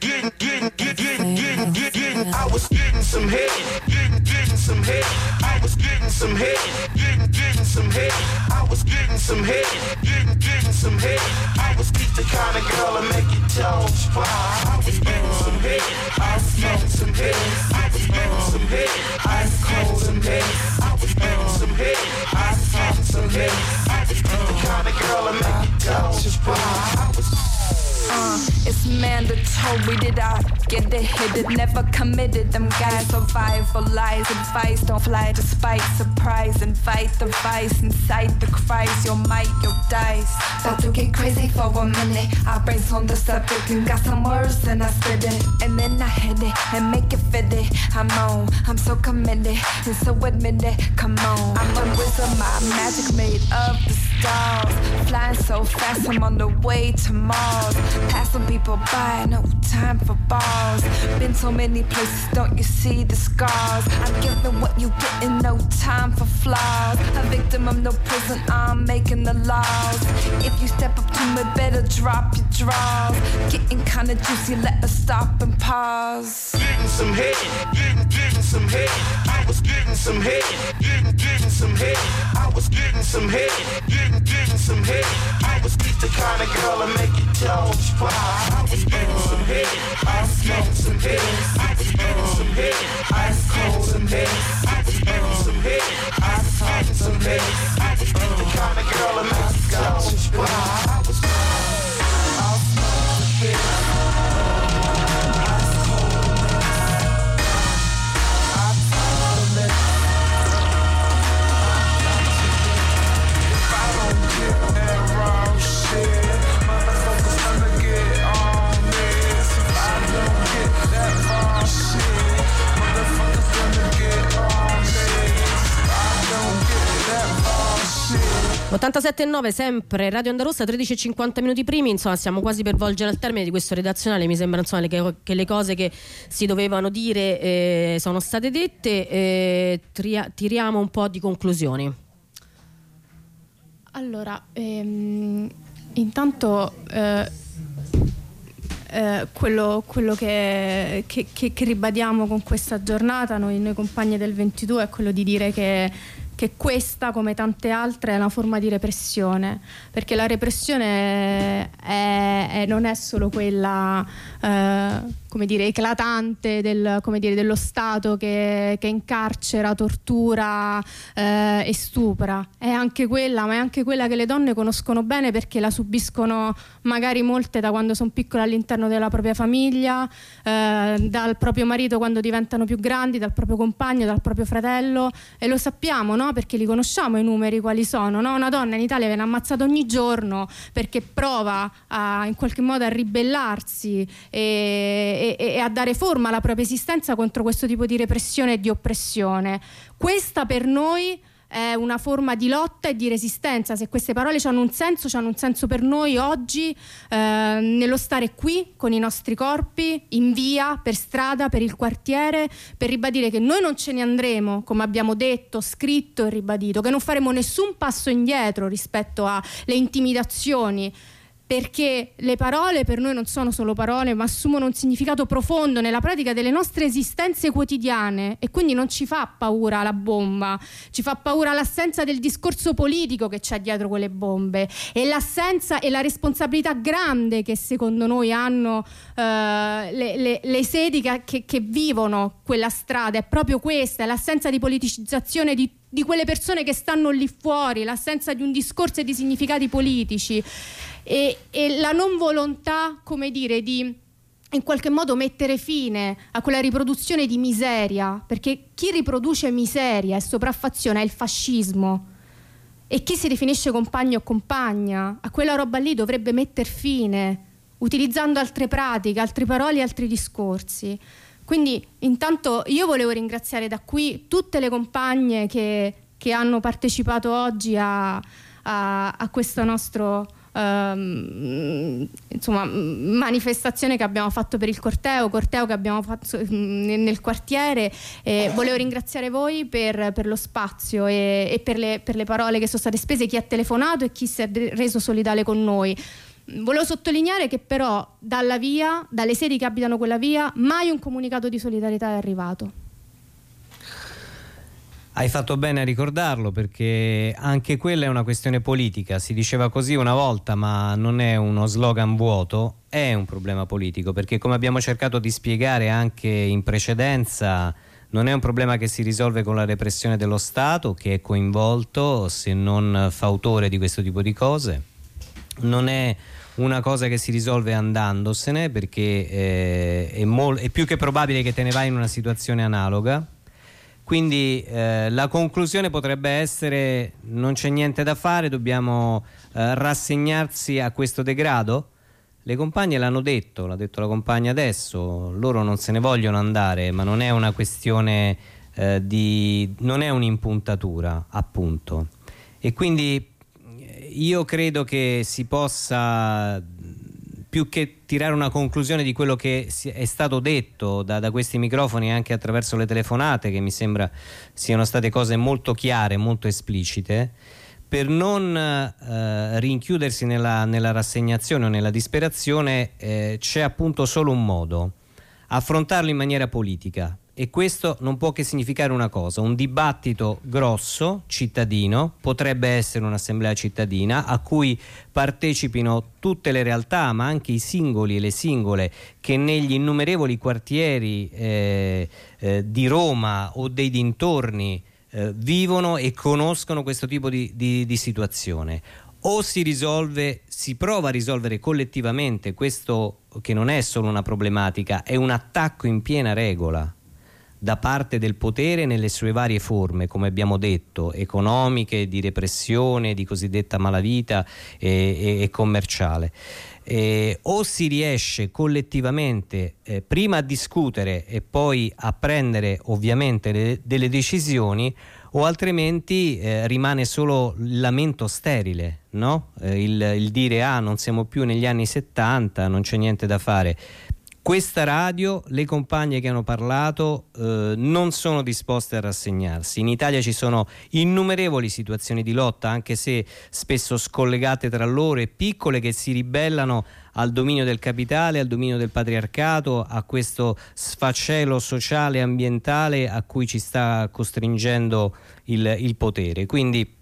was getting some head, getting some head. I was getting some head, getting some head. I was getting some head, getting some head. I was the kind of girl that make your toes fly. I was getting some head, I was getting some head. I was getting some head, I was getting some head. I was getting some head, I was getting some head. I was the kind of girl that make your toes fly. It's mandatory that I get the hit it, never committed. Them guys survive for lies, advice don't fly despite surprise. Invite the vice inside the Christ, your might, your dice. About to get crazy for a minute. I brace on the subject and got some words and I spit it, and then I hit it and make it fit it. I'm so committed and so admitted. Come on, I'm a wizard, my magic made of the dolls. Flying so fast, I'm on the way to Mars. Passing people by, no time for balls. Been so many places, don't you see the scars? I'm giving what you get and no time for flaws. A victim of no prison, I'm making the laws. If you step up to me, better drop your drawers. Getting kinda juicy, let us stop and pause. Getting some head, getting some head. I was getting some head, getting some head. I was getting some head, getting some head. I was the kind of girl that make your toes fly. I was getting some head, I was getting some head. I was getting some head, ice cold some head. I was getting some head, I was getting some head. I was the kind of girl that make your toes fly. I was ...87.9 sempre Radio Onda Rossa, 13:50 minuti primi, insomma stiamo quasi per volgere al termine di questo redazionale. Mi sembra insomma che le cose che si dovevano dire sono state dette. Tiriamo un po' di conclusioni. Allora, intanto quello che ribadiamo con questa giornata, noi compagni del 22, è quello di dire che questa, come tante altre, è una forma di repressione, perché la repressione non è solo quella come dire eclatante dello Stato che incarcera, tortura e stupra. È anche quella, ma è anche quella che le donne conoscono bene, perché la subiscono magari molte da quando sono piccole all'interno della propria famiglia, dal proprio marito quando diventano più grandi, dal proprio compagno, dal proprio fratello, e lo sappiamo, no? Perché li conosciamo i numeri quali sono, no? Una donna in Italia viene ammazzata ogni giorno perché prova in qualche modo a ribellarsi e a dare forma alla propria esistenza contro questo tipo di repressione e di oppressione. Questa per noi è una forma di lotta e di resistenza. Se queste parole hanno un senso per noi oggi, nello stare qui con i nostri corpi, in via, per strada, per il quartiere, per ribadire che noi non ce ne andremo, come abbiamo detto, scritto e ribadito, che non faremo nessun passo indietro rispetto alle intimidazioni, perché le parole per noi non sono solo parole, ma assumono un significato profondo nella pratica delle nostre esistenze quotidiane, e quindi non ci fa paura la bomba, ci fa paura l'assenza del discorso politico che c'è dietro quelle bombe, e l'assenza e la responsabilità grande che secondo noi hanno le sedi che vivono quella strada. È proprio questa, è l'assenza di politicizzazione di quelle persone che stanno lì fuori, l'assenza di un discorso e di significati politici, e la non volontà, come dire, di in qualche modo mettere fine a quella riproduzione di miseria, perché chi riproduce miseria e sopraffazione è il fascismo, e chi si definisce compagno o compagna a quella roba lì dovrebbe metter fine utilizzando altre pratiche, altre parole, altri discorsi. Quindi intanto io volevo ringraziare da qui tutte le compagne che hanno partecipato oggi a questo nostro manifestazione che abbiamo fatto per il corteo che abbiamo fatto nel quartiere. Volevo ringraziare voi per lo spazio e per le parole che sono state spese, chi ha telefonato e chi si è reso solidale con noi. Volevo sottolineare che però dalle sedi che abitano quella via, mai un comunicato di solidarietà è arrivato. Hai fatto bene a ricordarlo, perché anche quella è una questione politica. Si diceva così una volta, ma non è uno slogan vuoto, è un problema politico, perché come abbiamo cercato di spiegare anche in precedenza, non è un problema che si risolve con la repressione dello Stato, che è coinvolto se non fautore di questo tipo di cose. Non è una cosa che si risolve andandosene, perché è più che probabile che te ne vai in una situazione analoga. Quindi la conclusione potrebbe essere: non c'è niente da fare, dobbiamo rassegnarsi a questo degrado. Le compagne l'hanno detto, l'ha detto la compagna adesso, loro non se ne vogliono andare, ma non è una questione non è un'impuntatura, appunto. E quindi io credo che si possa, più che tirare una conclusione di quello che è stato detto da questi microfoni, anche attraverso le telefonate, che mi sembra siano state cose molto chiare, molto esplicite, per non rinchiudersi nella rassegnazione o nella disperazione, c'è appunto solo un modo: affrontarlo in maniera politica. E questo non può che significare una cosa: un dibattito grosso, cittadino. Potrebbe essere un'assemblea cittadina a cui partecipino tutte le realtà, ma anche i singoli e le singole che negli innumerevoli quartieri di Roma o dei dintorni vivono e conoscono questo tipo di situazione. O si prova a risolvere collettivamente questo, che non è solo una problematica, è un attacco in piena regola da parte del potere nelle sue varie forme, come abbiamo detto, economiche, di repressione, di cosiddetta malavita e commerciale. O si riesce collettivamente prima a discutere e poi a prendere ovviamente delle decisioni, o altrimenti rimane solo il lamento sterile, no? Il dire non siamo più negli anni 70, non c'è niente da fare. Questa radio, le compagne che hanno parlato non sono disposte a rassegnarsi. In Italia ci sono innumerevoli situazioni di lotta, anche se spesso scollegate tra loro e piccole, che si ribellano al dominio del capitale, al dominio del patriarcato, a questo sfacelo sociale e ambientale a cui ci sta costringendo il potere. Quindi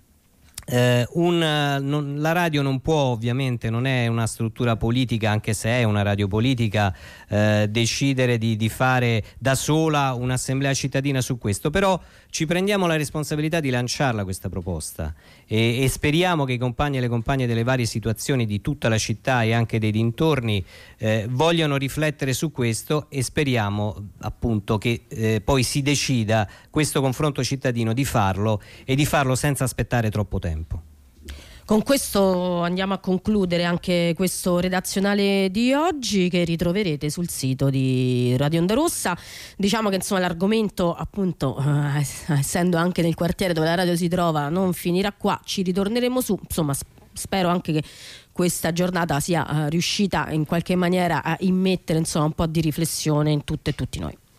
la radio non può, ovviamente non è una struttura politica, anche se è una radio politica, decidere di fare da sola un'assemblea cittadina su questo. Però ci prendiamo la responsabilità di lanciarla questa proposta e speriamo che i compagni e le compagne delle varie situazioni di tutta la città e anche dei dintorni vogliano riflettere su questo, e speriamo appunto che poi si decida questo confronto cittadino di farlo, e di farlo senza aspettare troppo tempo. Con questo andiamo a concludere anche questo redazionale di oggi, che ritroverete sul sito di Radio Onda Rossa. Diciamo che insomma l'argomento, appunto, essendo anche nel quartiere dove la radio si trova, non finirà qua, ci ritorneremo su. Insomma, spero anche che questa giornata sia riuscita in qualche maniera a immettere, insomma, un po' di riflessione in tutte e tutti noi.